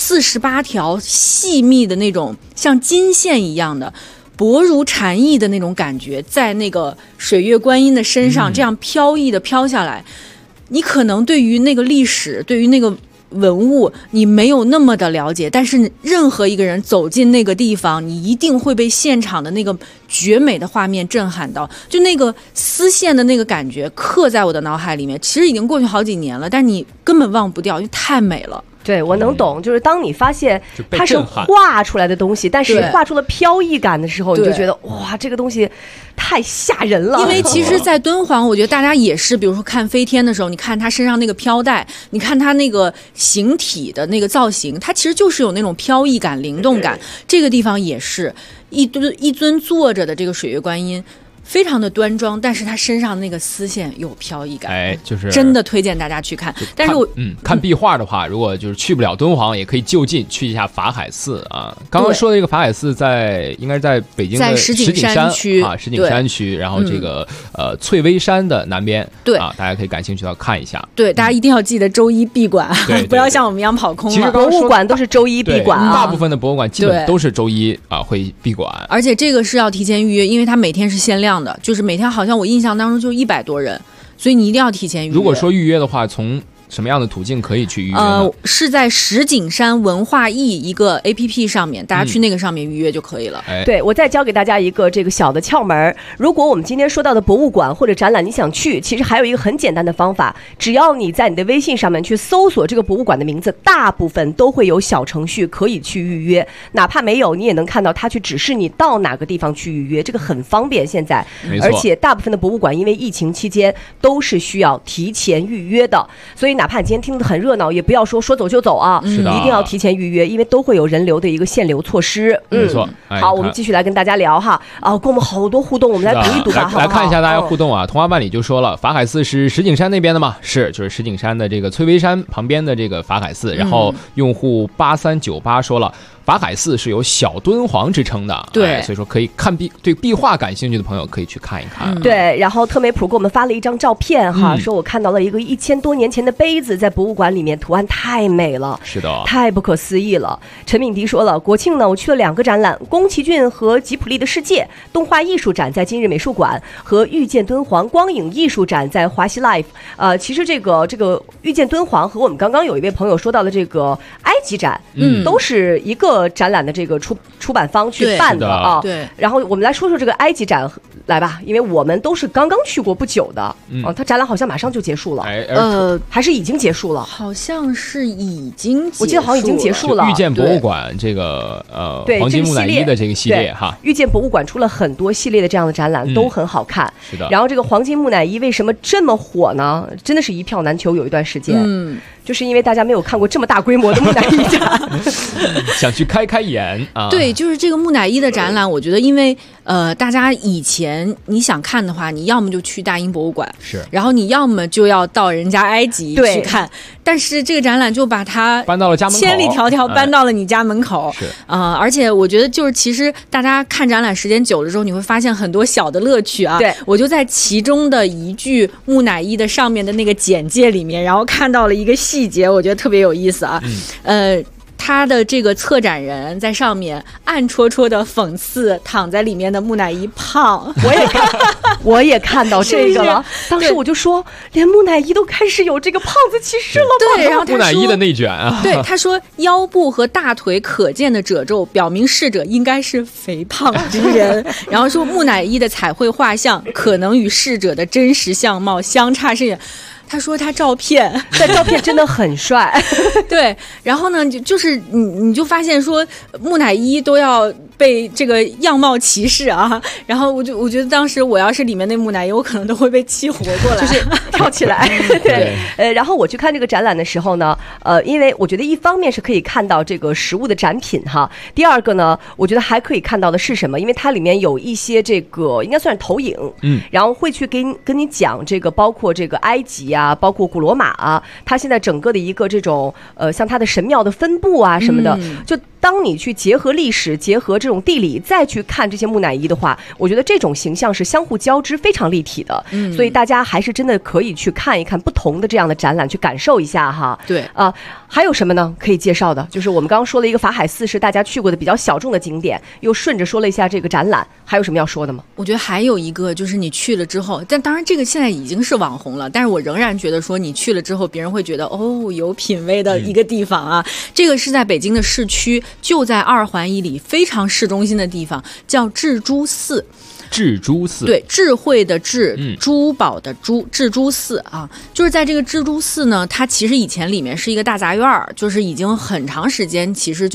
48条细密的那种像金线一样的薄如蝉翼的那种感觉，在那个水月观音的身上这样飘逸的飘下来。你可能对于那个历史，对于那个文物你没有那么的了解，但是任何一个人走进那个地方，你一定会被现场的那个绝美的画面震撼到，就那个丝线的那个感觉刻在我的脑海里面。其实已经过去好几年了，但你根本忘不掉，因为太美了。 对，我能懂，就是当你发现它是画出来的东西，但是画出了飘逸感的时候，你就觉得哇，这个东西太吓人了。 因为其实在敦煌，我觉得大家也是，比如说看飞天的时候，你看他身上那个飘带，你看他那个形体的那个造型，它其实就是有那种飘逸感、灵动感。这个地方也是一尊坐着的这个水月观音， 非常的端庄，但是他身上那个丝线有飘逸感， 哎，就是真的推荐大家去看。但是我看壁画的话，如果就是去不了敦煌，也可以就近去一下法海寺啊。刚刚说的这个法海寺应该是在北京的石景山区啊，石景山区，然后这个翠微山的南边， 对啊，大家可以感兴趣的看一下。 对，大家一定要记得周一闭馆，不要像我们一样跑空了。 其实博物馆都是周一闭馆啊， 大部分的博物馆基本都是周一啊会闭馆， 而且这个是要提前预约，因为它每天是限量的，就是每天好像我印象当中就100多人，所以你一定要提前预约。 如果说预约的话，从什么样的途径可以去预约呢？ 是在石景山文化艺一个 APP 上面，大家去那个上面预约就可以了。 对，我再教给大家一个这个小的窍门。如果我们今天说到的博物馆或者展览你想去，其实还有一个很简单的方法，只要你在你的微信上面去搜索这个博物馆的名字，大部分都会有小程序可以去预约，哪怕没有，你也能看到它去指示你到哪个地方去预约，这个很方便现在。而且大部分的博物馆因为疫情期间都是需要提前预约的，所以哪怕你今天听得很热闹，也不要说走就走啊，一定要提前预约，因为都会有人流的一个限流措施。 没错。 好，我们继续来跟大家聊哈跟我们好多互动，我们来读一读吧。 来看一下大家互动啊。童话办理就说了，法海寺是石景山那边的吗？是，就是石景山的这个翠微山旁边的这个法海寺。然后用户8398说了，法海寺是有小敦煌之称的， 对， 所以说可以看对壁画感兴趣的朋友可以去看一看。 对，然后特美普给我们发了一张照片哈，说我看到了一个1000多年前的杯子在博物馆里面，图案太美了， 是的， 太不可思议了。陈敏迪说了，国庆呢我去了2个展览，宫崎骏和吉卜力的世界动画艺术展在今日美术馆，和遇见敦煌光影艺术展在华西 Life。其实这个遇见敦煌和我们刚刚有一位朋友说到的这个埃及展，都是一个展览的这个出版方去办的啊。 对。 然后我们来说说这个埃及展来吧，因为我们都是刚刚去过不久的，它展览好像马上就结束了，还是已经结束了？ 好像是已经结束了， 我记得好像已经结束了。 遇见博物馆这个黄金木乃伊的这个系列哈， 遇见博物馆出了很多系列的这样的展览，都很好看。 是的。 然后这个黄金木乃伊为什么这么火呢？真的是一票难求，有一段时间，就是因为大家没有看过这么大规模的木乃伊展， 想去开眼啊。 对，就是这个木乃伊的展览，我觉得因为大家以前你想看的话，你要么就去大英博物馆， 是， 然后你要么就要到人家埃及去看，但是这个展览就把它搬到了家门口， 千里迢迢搬到了你家门口。 是而且我觉得就是其实大家看展览时间久了之后，你会发现很多小的乐趣啊。 对， 我就在其中的一具木乃伊的上面的那个简介里面，然后看到了一个细节，我觉得特别有意思啊。他的这个策展人在上面暗戳戳的讽刺躺在里面的木乃伊胖。 我也看到这个了，当时我就说，连木乃伊都开始有这个胖子歧视了吗？ 对，然后他说木乃伊的内卷啊。 对，他说腰部和大腿可见的褶皱表明逝者应该是肥胖之人，然后说木乃伊的彩绘画像可能与逝者的真实相貌相差甚远。他说他照片真的很帅。 对，然后呢就是你就发现说木乃伊都要被这个样貌歧视啊，然后我觉得当时我要是里面那木乃伊，我可能都会被气活过来， 就是跳起来。对，然后我去看这个展览的时候呢，因为我觉得一方面是可以看到这个实物的展品哈，第二个呢，我觉得还可以看到的是什么？因为它里面有一些这个应该算是投影，然后会去跟你讲这个包括这个埃及啊，包括古罗马啊，它现在整个的一个这种像它的神庙的分布啊什么的，就当你去结合历史，结合这种地理，再去看这些木乃伊的话，我觉得这种形象是相互交织，非常立体的。所以大家还是真的可以去看一看不同的这样的展览，去感受一下哈。 对还有什么呢可以介绍的？就是我们刚刚说了一个法海寺是大家去过的比较小众的景点，又顺着说了一下这个展览，还有什么要说的吗？ 我觉得还有一个就是你去了之后，但当然这个现在已经是网红了，但是我仍然觉得说你去了之后，别人会觉得有品位的一个地方啊。这个是在北京的市区，就在2环以里非常市中心的地方，叫智珠寺。 智珠寺， 对，智慧的智，珠宝的珠，智珠寺啊，就是在这个智珠寺呢，它其实以前里面是一个大杂院，就是已经很长时间其实就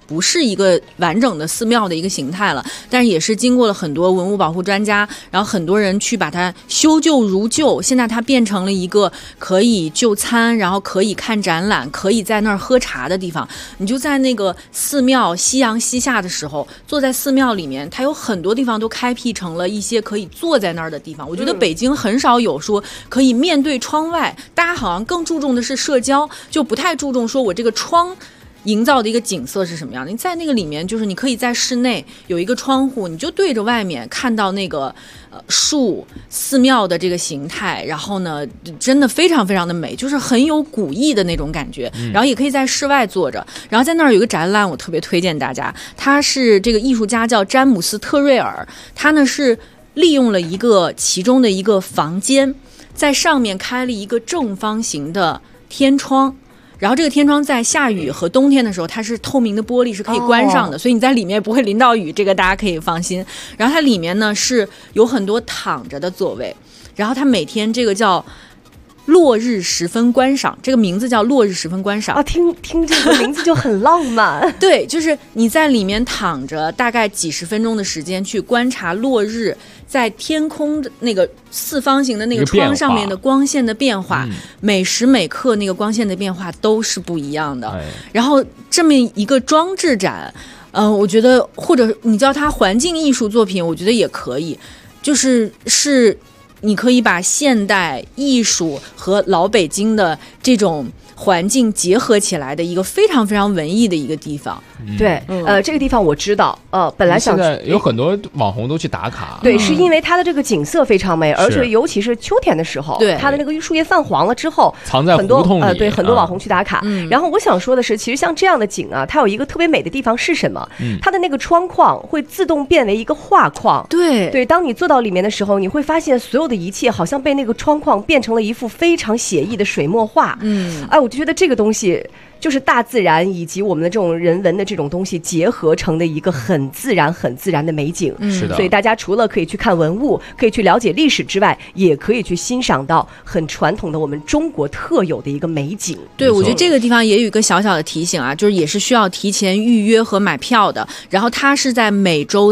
不是一个完整的寺庙的一个形态了，但是也是经过了很多文物保护专家，然后很多人去把它修旧如旧，现在它变成了一个可以就餐，然后可以看展览，可以在那儿喝茶的地方。你就在那个寺庙夕阳西下的时候，坐在寺庙里面，它有很多地方都开辟成了一些可以坐在那儿的地方。我觉得北京很少有说可以面对窗外，大家好像更注重的是社交，就不太注重说我这个窗营造的一个景色是什么样的。你在那个里面，就是你可以在室内有一个窗户，你就对着外面看到那个树寺庙的这个形态，然后呢真的非常非常的美，就是很有古意的那种感觉。然后也可以在室外坐着，然后在那儿有一个展览，我特别推荐大家，他是这个艺术家叫詹姆斯特瑞尔，他呢是利用了其中的一个房间，在上面开了一个正方形的天窗，然后这个天窗在下雨和冬天的时候，它是透明的玻璃，是可以关上的，所以你在里面不会淋到雨，这个大家可以放心。然后它里面呢是有很多躺着的座位，然后它每天这个叫落日时分观赏，这个名字叫落日时分观赏啊，听这个名字就很浪漫。 对，就是你在里面躺着，大概几十分钟的时间去观察落日在天空那个四方形的那个窗上面的光线的变化，每时每刻那个光线的变化都是不一样的。然后这么一个装置展，我觉得或者你叫它环境艺术作品，我觉得也可以，就是你可以把现代艺术和老北京的这种环境结合起来的一个非常非常文艺的一个地方。 对，这个地方我知道，本来想现在有很多网红都去打卡。 对，是因为它的这个景色非常美，而且尤其是秋天的时候， 对它的那个树叶泛黄了之后， 藏在胡同里， 对，很多网红去打卡。然后我想说的是，其实像这样的景啊，它有一个特别美的地方是什么？它的那个窗框会自动变为一个画框。 对， 当你坐到里面的时候，你会发现所有的一切好像被那个窗框变成了一幅非常写意的水墨画。我就觉得这个东西就是大自然以及我们的这种人文的这种东西结合成的一个很自然的美景。 是的， 所以大家除了可以去看文物，可以去了解历史之外，也可以去欣赏到很传统的我们中国特有的一个美景。 对，我觉得这个地方也有一个小小的提醒啊，就是也是需要提前预约和买票的。然后它是在每周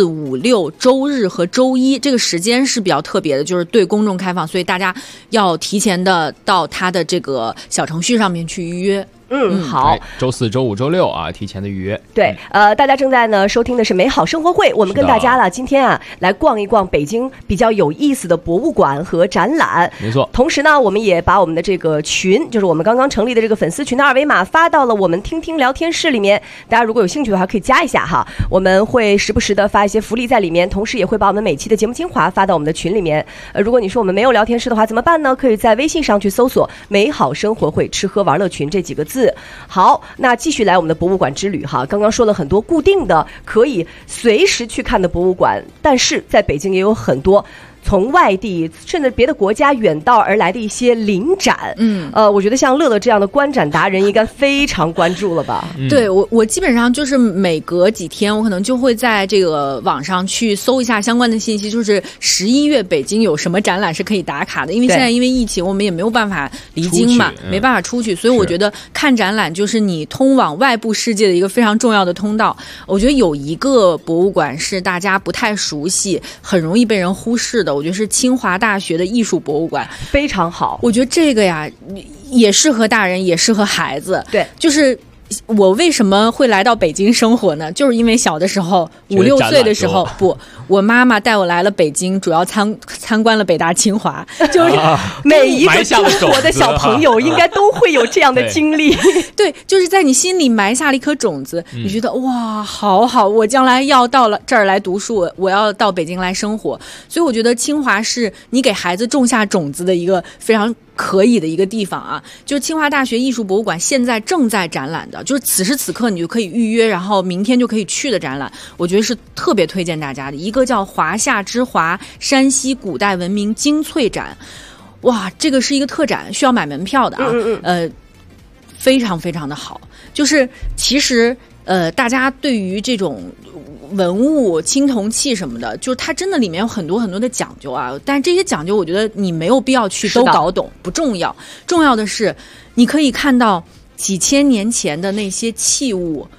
4、5、6周日和周一，这个时间是比较特别的，就是对公众开放，所以大家要提前的到它的这个小程序上面去预约。 好， 周4、周5、周6啊，提前的预约。 对，大家正在呢收听的是美好生活会，我们跟大家今天啊来逛一逛北京比较有意思的博物馆和展览。 没错。 同时呢，我们也把我们的这个群，就是我们刚刚成立的这个粉丝群的二维码发到了我们听听聊天室里面，大家如果有兴趣的话可以加一下哈。我们会时不时的发一些福利在里面，同时也会把我们每期的节目精华发到我们的群里面。如果你说我们没有聊天室的话怎么办呢？可以在微信上去搜索美好生活会吃喝玩乐群这几个字。好，那继续来我们的博物馆之旅哈。刚刚说了很多固定的可以随时去看的博物馆，但是在北京也有很多从外地甚至别的国家远道而来的一些临展。我觉得像乐乐这样的观展达人应该非常关注了吧？ 对，我基本上就是每隔几天我可能就会在这个网上去搜一下相关的信息，就是11月北京有什么展览是可以打卡的。因为现在因为疫情我们也没有办法离京嘛，没办法出去，所以我觉得看展览就是你通往外部世界的一个非常重要的通道。我觉得有一个博物馆是大家不太熟悉，很容易被人忽视的，我觉得是清华大学的艺术博物馆， 非常好。 我觉得这个呀也适合大人也适合孩子。 对， 就是我为什么会来到北京生活呢？就是因为小的时候5、6岁的时候，我妈妈带我来了北京，主要参观了北大清华。就是每一个中国的小朋友应该都会有这样的经历。 对，就是在你心里埋下了一颗种子，你觉得哇，好好，我将来要到了这儿来读书，我要到北京来生活。所以我觉得清华是你给孩子种下种子的一个非常可以的一个地方啊。就是清华大学艺术博物馆现在正在展览的，就是此时此刻你就可以预约，然后明天就可以去的展览，我觉得是特别推荐大家的。一个叫华夏之华山西古代文明精粹展，哇，这个是一个特展，需要买门票的啊。非常非常的好。就是其实大家对于这种文物青铜器什么的，就是它真的里面有很多很多的讲究啊，但是这些讲究我觉得你没有必要去都搞懂，不重要，重要的是你可以看到几千年前的那些器物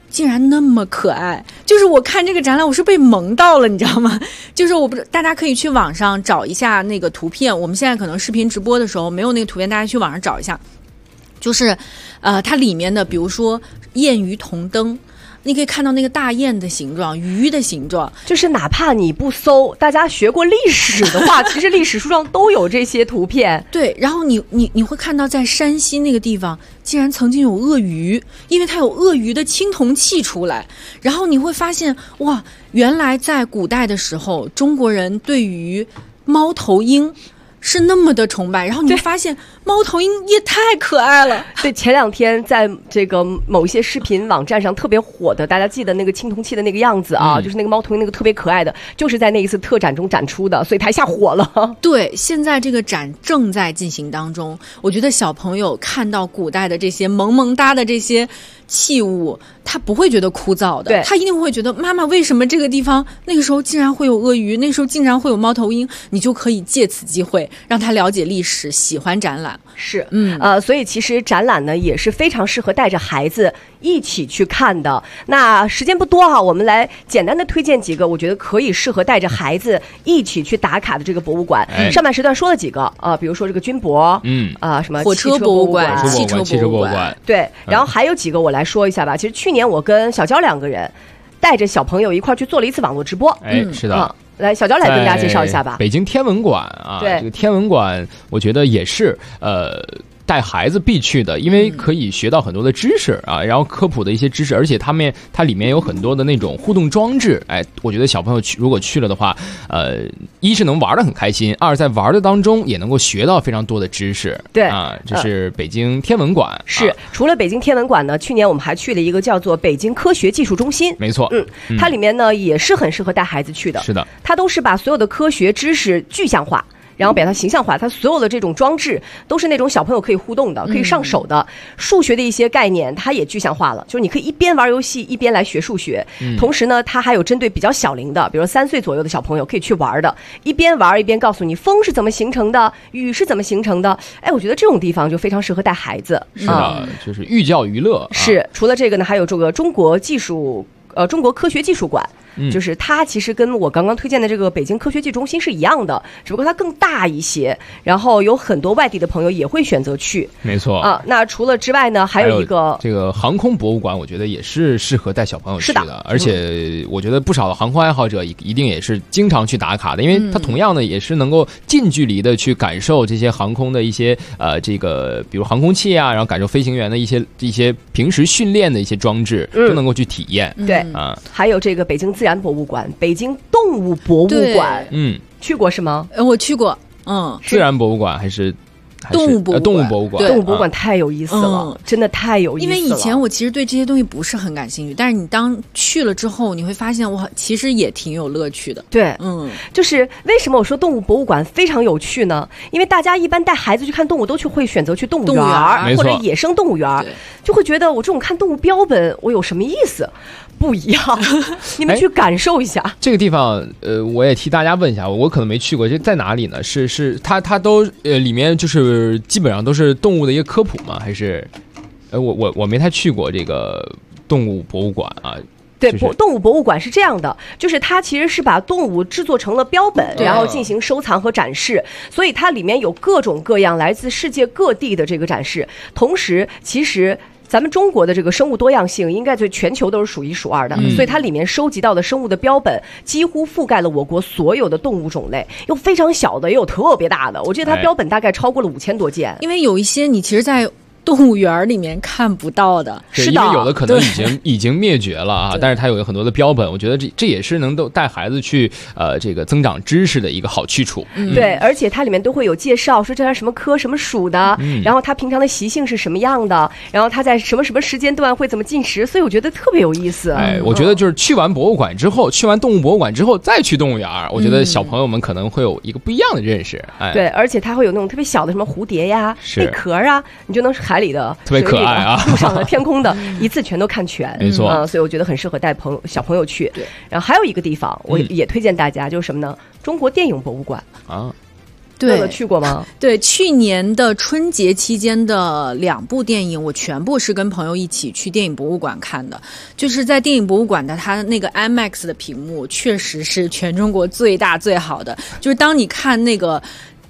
竟然那么可爱，就是我看这个展览我是被萌到了，你知道吗？就是我不知道，大家可以去网上找一下那个图片，我们现在可能视频直播的时候没有那个图片，大家去网上找一下，就是它里面的比如说燕鱼铜灯，你可以看到那个大雁的形状，鱼的形状， 就是哪怕你不搜，大家学过历史的话，其实历史书上都有这些图片。 对，然后你会看到在山西那个地方竟然曾经有鳄鱼，因为它有鳄鱼的青铜器出来，然后你会发现哇，原来在古代的时候，中国人对于猫头鹰是那么的崇拜，然后你会发现猫头鹰也太可爱了。 对，前两天在这个某一些视频网站上特别火的，大家记得那个青铜器的那个样子啊，就是那个猫头鹰那个特别可爱的，就是在那一次特展中展出的，所以它一下火了。 对，现在这个展正在进行当中，我觉得小朋友看到古代的这些萌萌哒的这些器物，他不会觉得枯燥的，他一定会觉得妈妈为什么这个地方那个时候竟然会有鳄鱼，那个时候竟然会有猫头鹰，你就可以借此机会让他了解历史，喜欢展览。 是，所以其实展览呢也是非常适合带着孩子一起去看的。那时间不多哈，我们来简单的推荐几个我觉得可以适合带着孩子一起去打卡的这个博物馆。上半时段说了几个比如说这个军博，什么火车博物馆、汽车博物馆， 对，然后还有几个我来说一下吧。其实去年我跟小娇两个人带着小朋友一块去做了一次网络直播。 是的。 来，小娇来跟大家介绍一下吧。 北京天文馆啊， 对， 这个天文馆，我觉得也是带孩子必去的，因为可以学到很多的知识啊，然后科普的一些知识，而且它里面有很多的那种互动装置，我觉得小朋友如果去了的话，一是能玩得很开心，二在玩的当中也能够学到非常多的知识。 对啊，这是北京天文馆。 是，除了北京天文馆呢，去年我们还去了一个叫做北京科学技术中心。 没错， 它里面呢也是很适合带孩子去的。 是的， 它都是把所有的科学知识具象化，然后把它形象化，它所有的这种装置都是那种小朋友可以互动的，可以上手的。数学的一些概念它也具象化了，就是你可以一边玩游戏一边来学数学。同时呢，它还有针对比较小龄的，比如3岁左右的小朋友可以去玩的，一边玩一边告诉你风是怎么形成的，雨是怎么形成的。我觉得这种地方就非常适合带孩子。 是的，就是寓教于乐。 是，除了这个呢，还有这个中国科学技术馆。就是它其实跟我刚刚推荐的这个北京科学技术中心是一样的，只不过它更大一些，然后有很多外地的朋友也会选择去。 没错啊，那除了之外呢，还有一个这个航空博物馆，我觉得也是适合带小朋友去的，而且我觉得不少的航空爱好者一定也是经常去打卡的，因为它同样的也是能够近距离的去感受这些航空的一些这个比如航空器啊，然后感受飞行员的一些平时训练的一些装置，都能够去体验。 对啊，还有这个北京自然博物馆、北京动物博物馆，去过是吗？ 我去过， 自然博物馆还是动物博物馆？ 动物博物馆太有意思了，真的太有意思了。 因为以前我其实对这些东西不是很感兴趣，但是你当去了之后，你会发现哇，其实也挺有乐趣的。 对，就是为什么我说动物博物馆非常有趣呢？因为大家一般带孩子去看动物，都会选择去动物园或者野生动物园，就会觉得我这种看动物标本，我有什么意思？不一样，你们去感受一下。 这个地方，我也替大家问一下，我可能没去过，这在哪里呢？是它都里面就是基本上都是动物的一个科普吗？还是我没太去过这个动物博物馆啊。 对，动物博物馆是这样的，就是它其实是把动物制作成了标本，然后进行收藏和展示，所以它里面有各种各样来自世界各地的这个展示。同时，其实咱们中国的这个生物多样性应该在全球都是数一数二的，所以它里面收集到的生物的标本几乎覆盖了我国所有的动物种类，有非常小的，也有特别大的。我记得它标本大概超过了5000多件， 因为有一些你其实在动物园里面看不到的， 是的，因为有的可能已经灭绝了啊，但是它有很多的标本，我觉得这也是能够带孩子去这个增长知识的一个好去处。 对，而且它里面都会有介绍，说这是什么科什么属的，然后它平常的习性是什么样的，然后它在什么时间段会怎么进食，所以我觉得特别有意思。 我觉得就是去完博物馆之后，去完动物博物馆之后再去动物园，我觉得小朋友们可能会有一个不一样的认识。 对，而且它会有那种特别小的什么蝴蝶呀、贝壳啊，你就能海里的、 特别可爱啊， 路上的、天空的，一次全都看全。 没错， 所以我觉得很适合带小朋友去。对，然后还有一个地方我也推荐大家，就是什么呢？中国电影博物馆啊。 乐乐去过吗？ 对，去年的春节期间的2部电影，我全部是跟朋友一起去电影博物馆看的。就是在电影博物馆的它那个 IMAX 的屏幕，确实是全中国最大最好的。就是当你看那个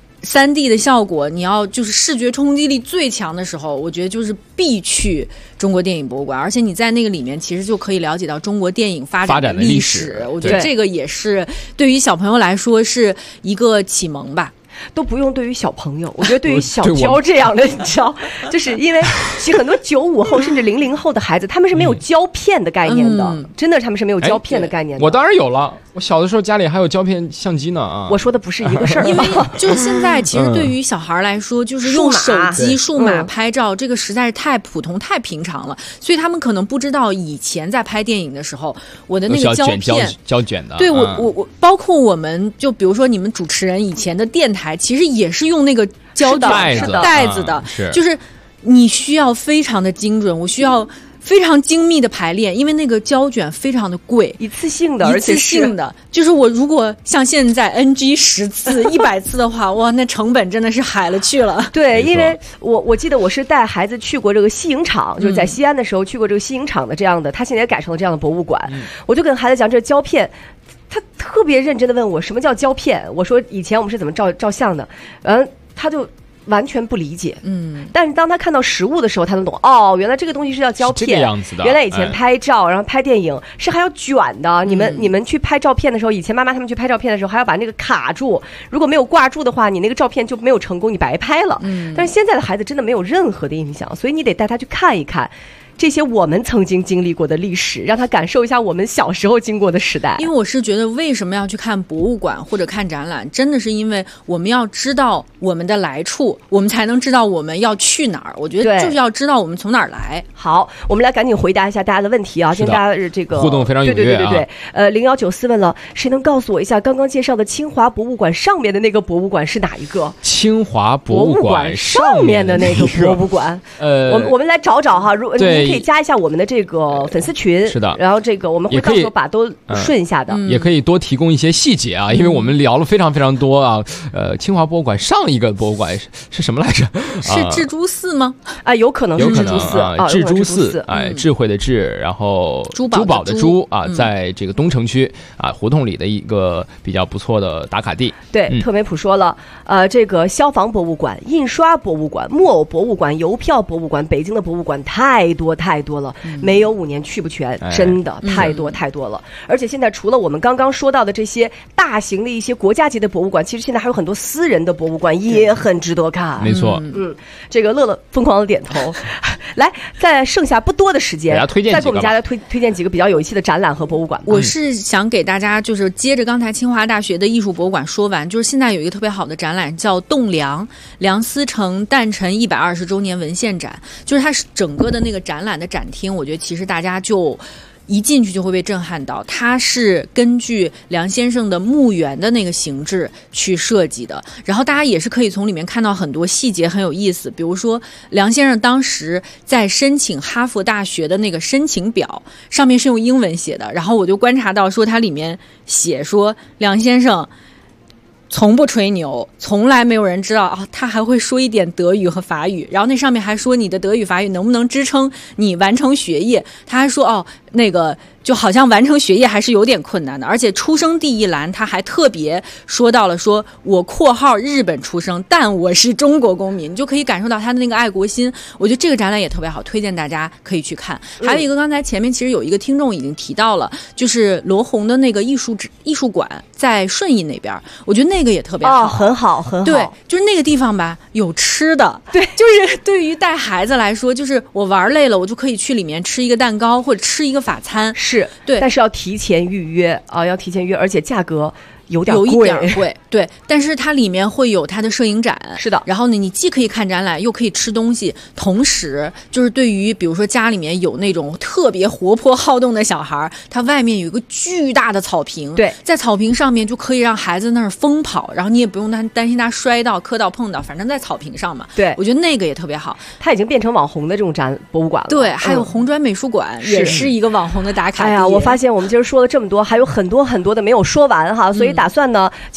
3D 的效果，你要就是视觉冲击力最强的时候，我觉得就是必去中国电影博物馆，而且你在那个里面其实就可以了解到中国电影发展的历史。我觉得这个也是对于小朋友来说是一个启蒙吧。 都不用对于小朋友，我觉得对于小娇这样的，你知道，就是因为其实很多95后甚至00后的孩子，他们是没有胶片的概念的，真的他们是没有胶片的概念的。 我当然有了，我小的时候家里还有胶片相机呢啊。 我说的不是一个事儿， 因为就是现在其实对于小孩来说，就是用手机数码拍照，这个实在是太普通太平常了，所以他们可能不知道以前在拍电影的时候，我的那个胶片胶卷的。 对，我包括我们就比如说你们主持人以前的电台。其实也是用那个胶卷袋子的，就是你需要非常的精准，我需要非常精密的排练，因为那个胶卷非常的贵， 一次性的，而且就是我如果像现在 NG 10次、100次的话，哇，那成本真的是海了去了。 对，因为我记得我是带孩子去过这个西影厂，就是在西安的时候去过这个西影厂的这样的，他现在也改成了这样的博物馆，我就跟孩子讲这胶片。他特别认真的问我什么叫胶片，我说以前我们是怎么照相的，他就完全不理解，但是当他看到实物的时候，他能懂，哦，原来这个东西是叫胶片， 这个样子的。 原来以前拍照，然后拍电影是还要卷的，你们去拍照片的时候，以前妈妈他们去拍照片的时候还要把那个卡住，如果没有挂住的话，你那个照片就没有成功，你白拍了。但是现在的孩子真的没有任何的印象，所以你得带他去看一看。这些我们曾经经历过的历史，让他感受一下我们小时候经过的时代。 因为我是觉得为什么要去看博物馆或者看展览，真的是因为我们要知道我们的来处，我们才能知道我们要去哪儿。我觉得就是要知道我们从哪儿来。 好，我们来赶紧回答一下大家的问题啊！今天大家这个互动非常踊跃啊！ 对，0194问了，谁能告诉我一下刚刚介绍的清华博物馆上面的那个博物馆是哪一个？ 清华博物馆上面的那个博物馆，我们来找找哈。如你可以加一下我们的这个粉丝群， 是的， 然后这个我们会到时候把都顺一下的， 也可以多提供一些细节啊，因为我们聊了非常非常多啊。清华博物馆上一个博物馆是什么来着？ 是智珠寺吗？ 啊，有可能是智珠寺啊， 智珠寺，智慧的智，然后珠宝的珠啊，在这个东城区啊胡同里的一个比较不错的打卡地。 对，特梅普说了，这个消防博物馆、印刷博物馆、木偶博物馆、邮票博物馆，北京的博物馆太多了，没有5年去不全，真的太多了。而且现在除了我们刚刚说到的这些大型的一些国家级的博物馆，其实现在还有很多私人的博物馆也很值得看。 没错， 这个乐乐疯狂的点头。来，在剩下不多的时间，再给我们家推荐几个比较有意思的展览和博物馆。 我是想给大家就是接着刚才清华大学的艺术博物馆说完，就是现在有一个特别好的展览叫栋梁思成诞辰120周年文献展，就是它是整个的那个展览的展厅，我觉得其实大家就一进去就会被震撼到，它是根据梁先生的墓园的那个形制去设计的，然后大家也是可以从里面看到很多细节很有意思，比如说梁先生当时在申请哈佛大学的那个申请表上面是用英文写的，然后我就观察到说它里面写说梁先生从不吹牛，从来没有人知道啊，他还会说一点德语和法语，然后那上面还说你的德语法语能不能支撑你完成学业，他还说那个就好像完成学业还是有点困难的，而且出生地一栏他还特别说到了说我括号日本出生，但我是中国公民，你就可以感受到他的那个爱国心。我觉得这个展览也特别好，推荐大家可以去看。还有一个刚才前面其实有一个听众已经提到了，就是罗红的那个艺术馆在顺义那边，我觉得那个也特别好， 很好。 对，就是那个地方吧，有吃的，对，就是对于带孩子来说，就是我玩累了，我就可以去里面吃一个蛋糕或者吃一个法餐， 是对，但是要提前预约啊，而且价格有一点贵，对，但是它里面会有它的摄影展， 是的。 然后呢，你既可以看展览，又可以吃东西，同时就是对于比如说家里面有那种特别活泼好动的小孩，他外面有一个巨大的草坪， 对， 在草坪上面就可以让孩子那儿疯跑，然后你也不用担心他摔到、磕到、碰到，反正在草坪上嘛。 对， 我觉得那个也特别好， 它已经变成网红的这种博物馆了。 对，还有红砖美术馆也是一个网红的打卡地。 哎呀，我发现我们今儿说了这么多，还有很多的没有说完哈，所以打算呢，其实我们之前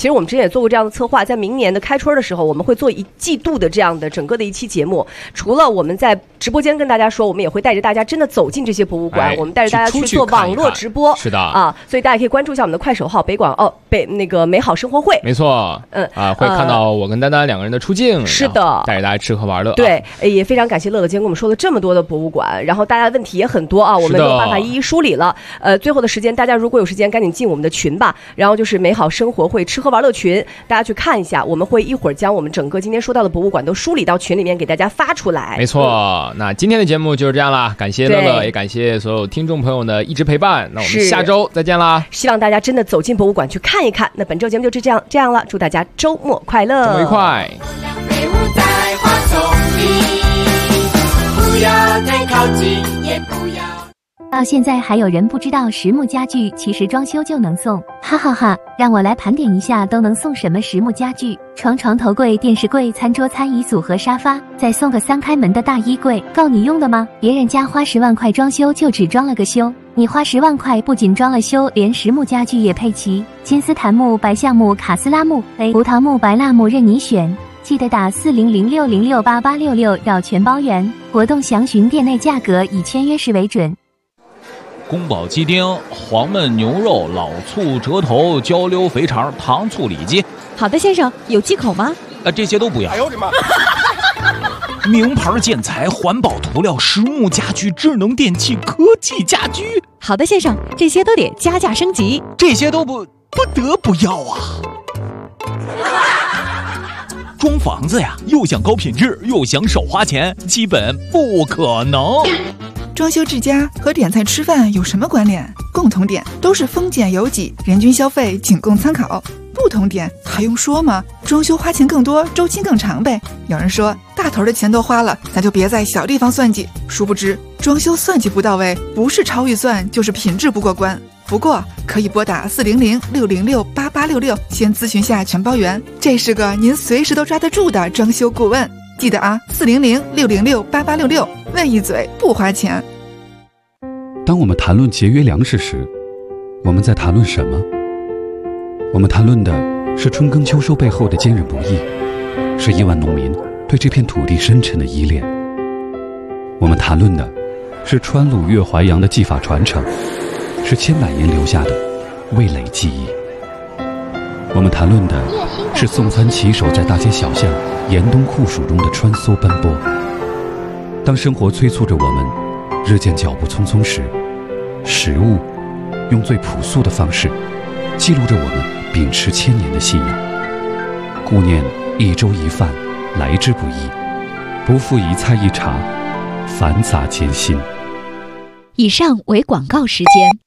也做过这样的策划，在明年的开春的时候，我们会做1季度的这样的整个的一期节目。除了我们在直播间跟大家说，我们也会带着大家真的走进这些博物馆，我们带着大家去做网络直播。 是的啊，所以大家可以关注一下我们的快手号北那个美好生活会。 没错，会看到我跟丹丹2个人的出镜。 是的， 带着大家吃喝玩乐。 对，也非常感谢乐乐今天跟我们说了这么多的博物馆，然后大家的问题也很多啊，我们没有办法一一梳理了。最后的时间，大家如果有时间，赶紧进我们的群吧。然后就是美好生活会吃喝玩乐群，大家去看一下。我们会一会儿将我们整个今天说到的博物馆都梳理到群里面，给大家发出来。 没错，那今天的节目就是这样啦，感谢乐乐，也感谢所有听众朋友的一直陪伴。那我们下周再见啦！希望大家真的走进博物馆去看一看。那本周节目就这样了，祝大家周末快乐， 周末愉快。 不要太靠近，也不要。 到现在还有人不知道实木家具其实装修就能送，哈哈哈！让我来盘点一下都能送什么实木家具：床、头柜、电视柜、餐桌、餐椅组和沙发，再送个3开门的大衣柜，够你用的吗？别人家花10万块装修就只装了个修，你花10万块不仅装了修，连实木家具也配齐，金丝檀木、白橡木、卡斯拉木、胡桃木、白蜡木任你选。记得打4006068866要全包圆，活动详询店内价格，以签约时为准。 宫保鸡丁、黄焖牛肉、老醋折头、焦溜肥肠、糖醋里脊。 好的，先生，有忌口吗？ 这些都不要。 哎呦我的妈！ 名牌建材、环保涂料、实木家具、智能电器、科技家居。 好的，先生，这些都得加价升级。 这些都不得不要啊！装房子呀，又想高品质，又想少花钱，基本不可能。 装修之家和点菜吃饭有什么关联？共同点都是丰俭由己，人均消费仅供参考。不同点还用说吗？装修花钱更多，周期更长呗。有人说大头的钱都花了，咱就别在小地方算计。殊不知装修算计不到位，不是超预算就是品质不过关。不过可以拨打400-606-8866先咨询下全包圆，这是个您随时都抓得住的装修顾问。记得啊，400-606-8866，问一嘴不花钱。 当我们谈论节约粮食时，我们在谈论什么？我们谈论的是春耕秋收背后的坚韧不易，是亿万农民对这片土地深沉的依恋。我们谈论的是川鲁粤淮扬的技法传承，是千百年留下的味蕾记忆。我们谈论的是送餐骑手在大街小巷严冬酷暑中的穿梭奔波。当生活催促着我们日渐脚步匆匆时，食物用最朴素的方式记录着我们秉持1000年的信仰。顾念一粥一饭来之不易，不负一菜一茶繁杂艰辛。 以上为广告时间。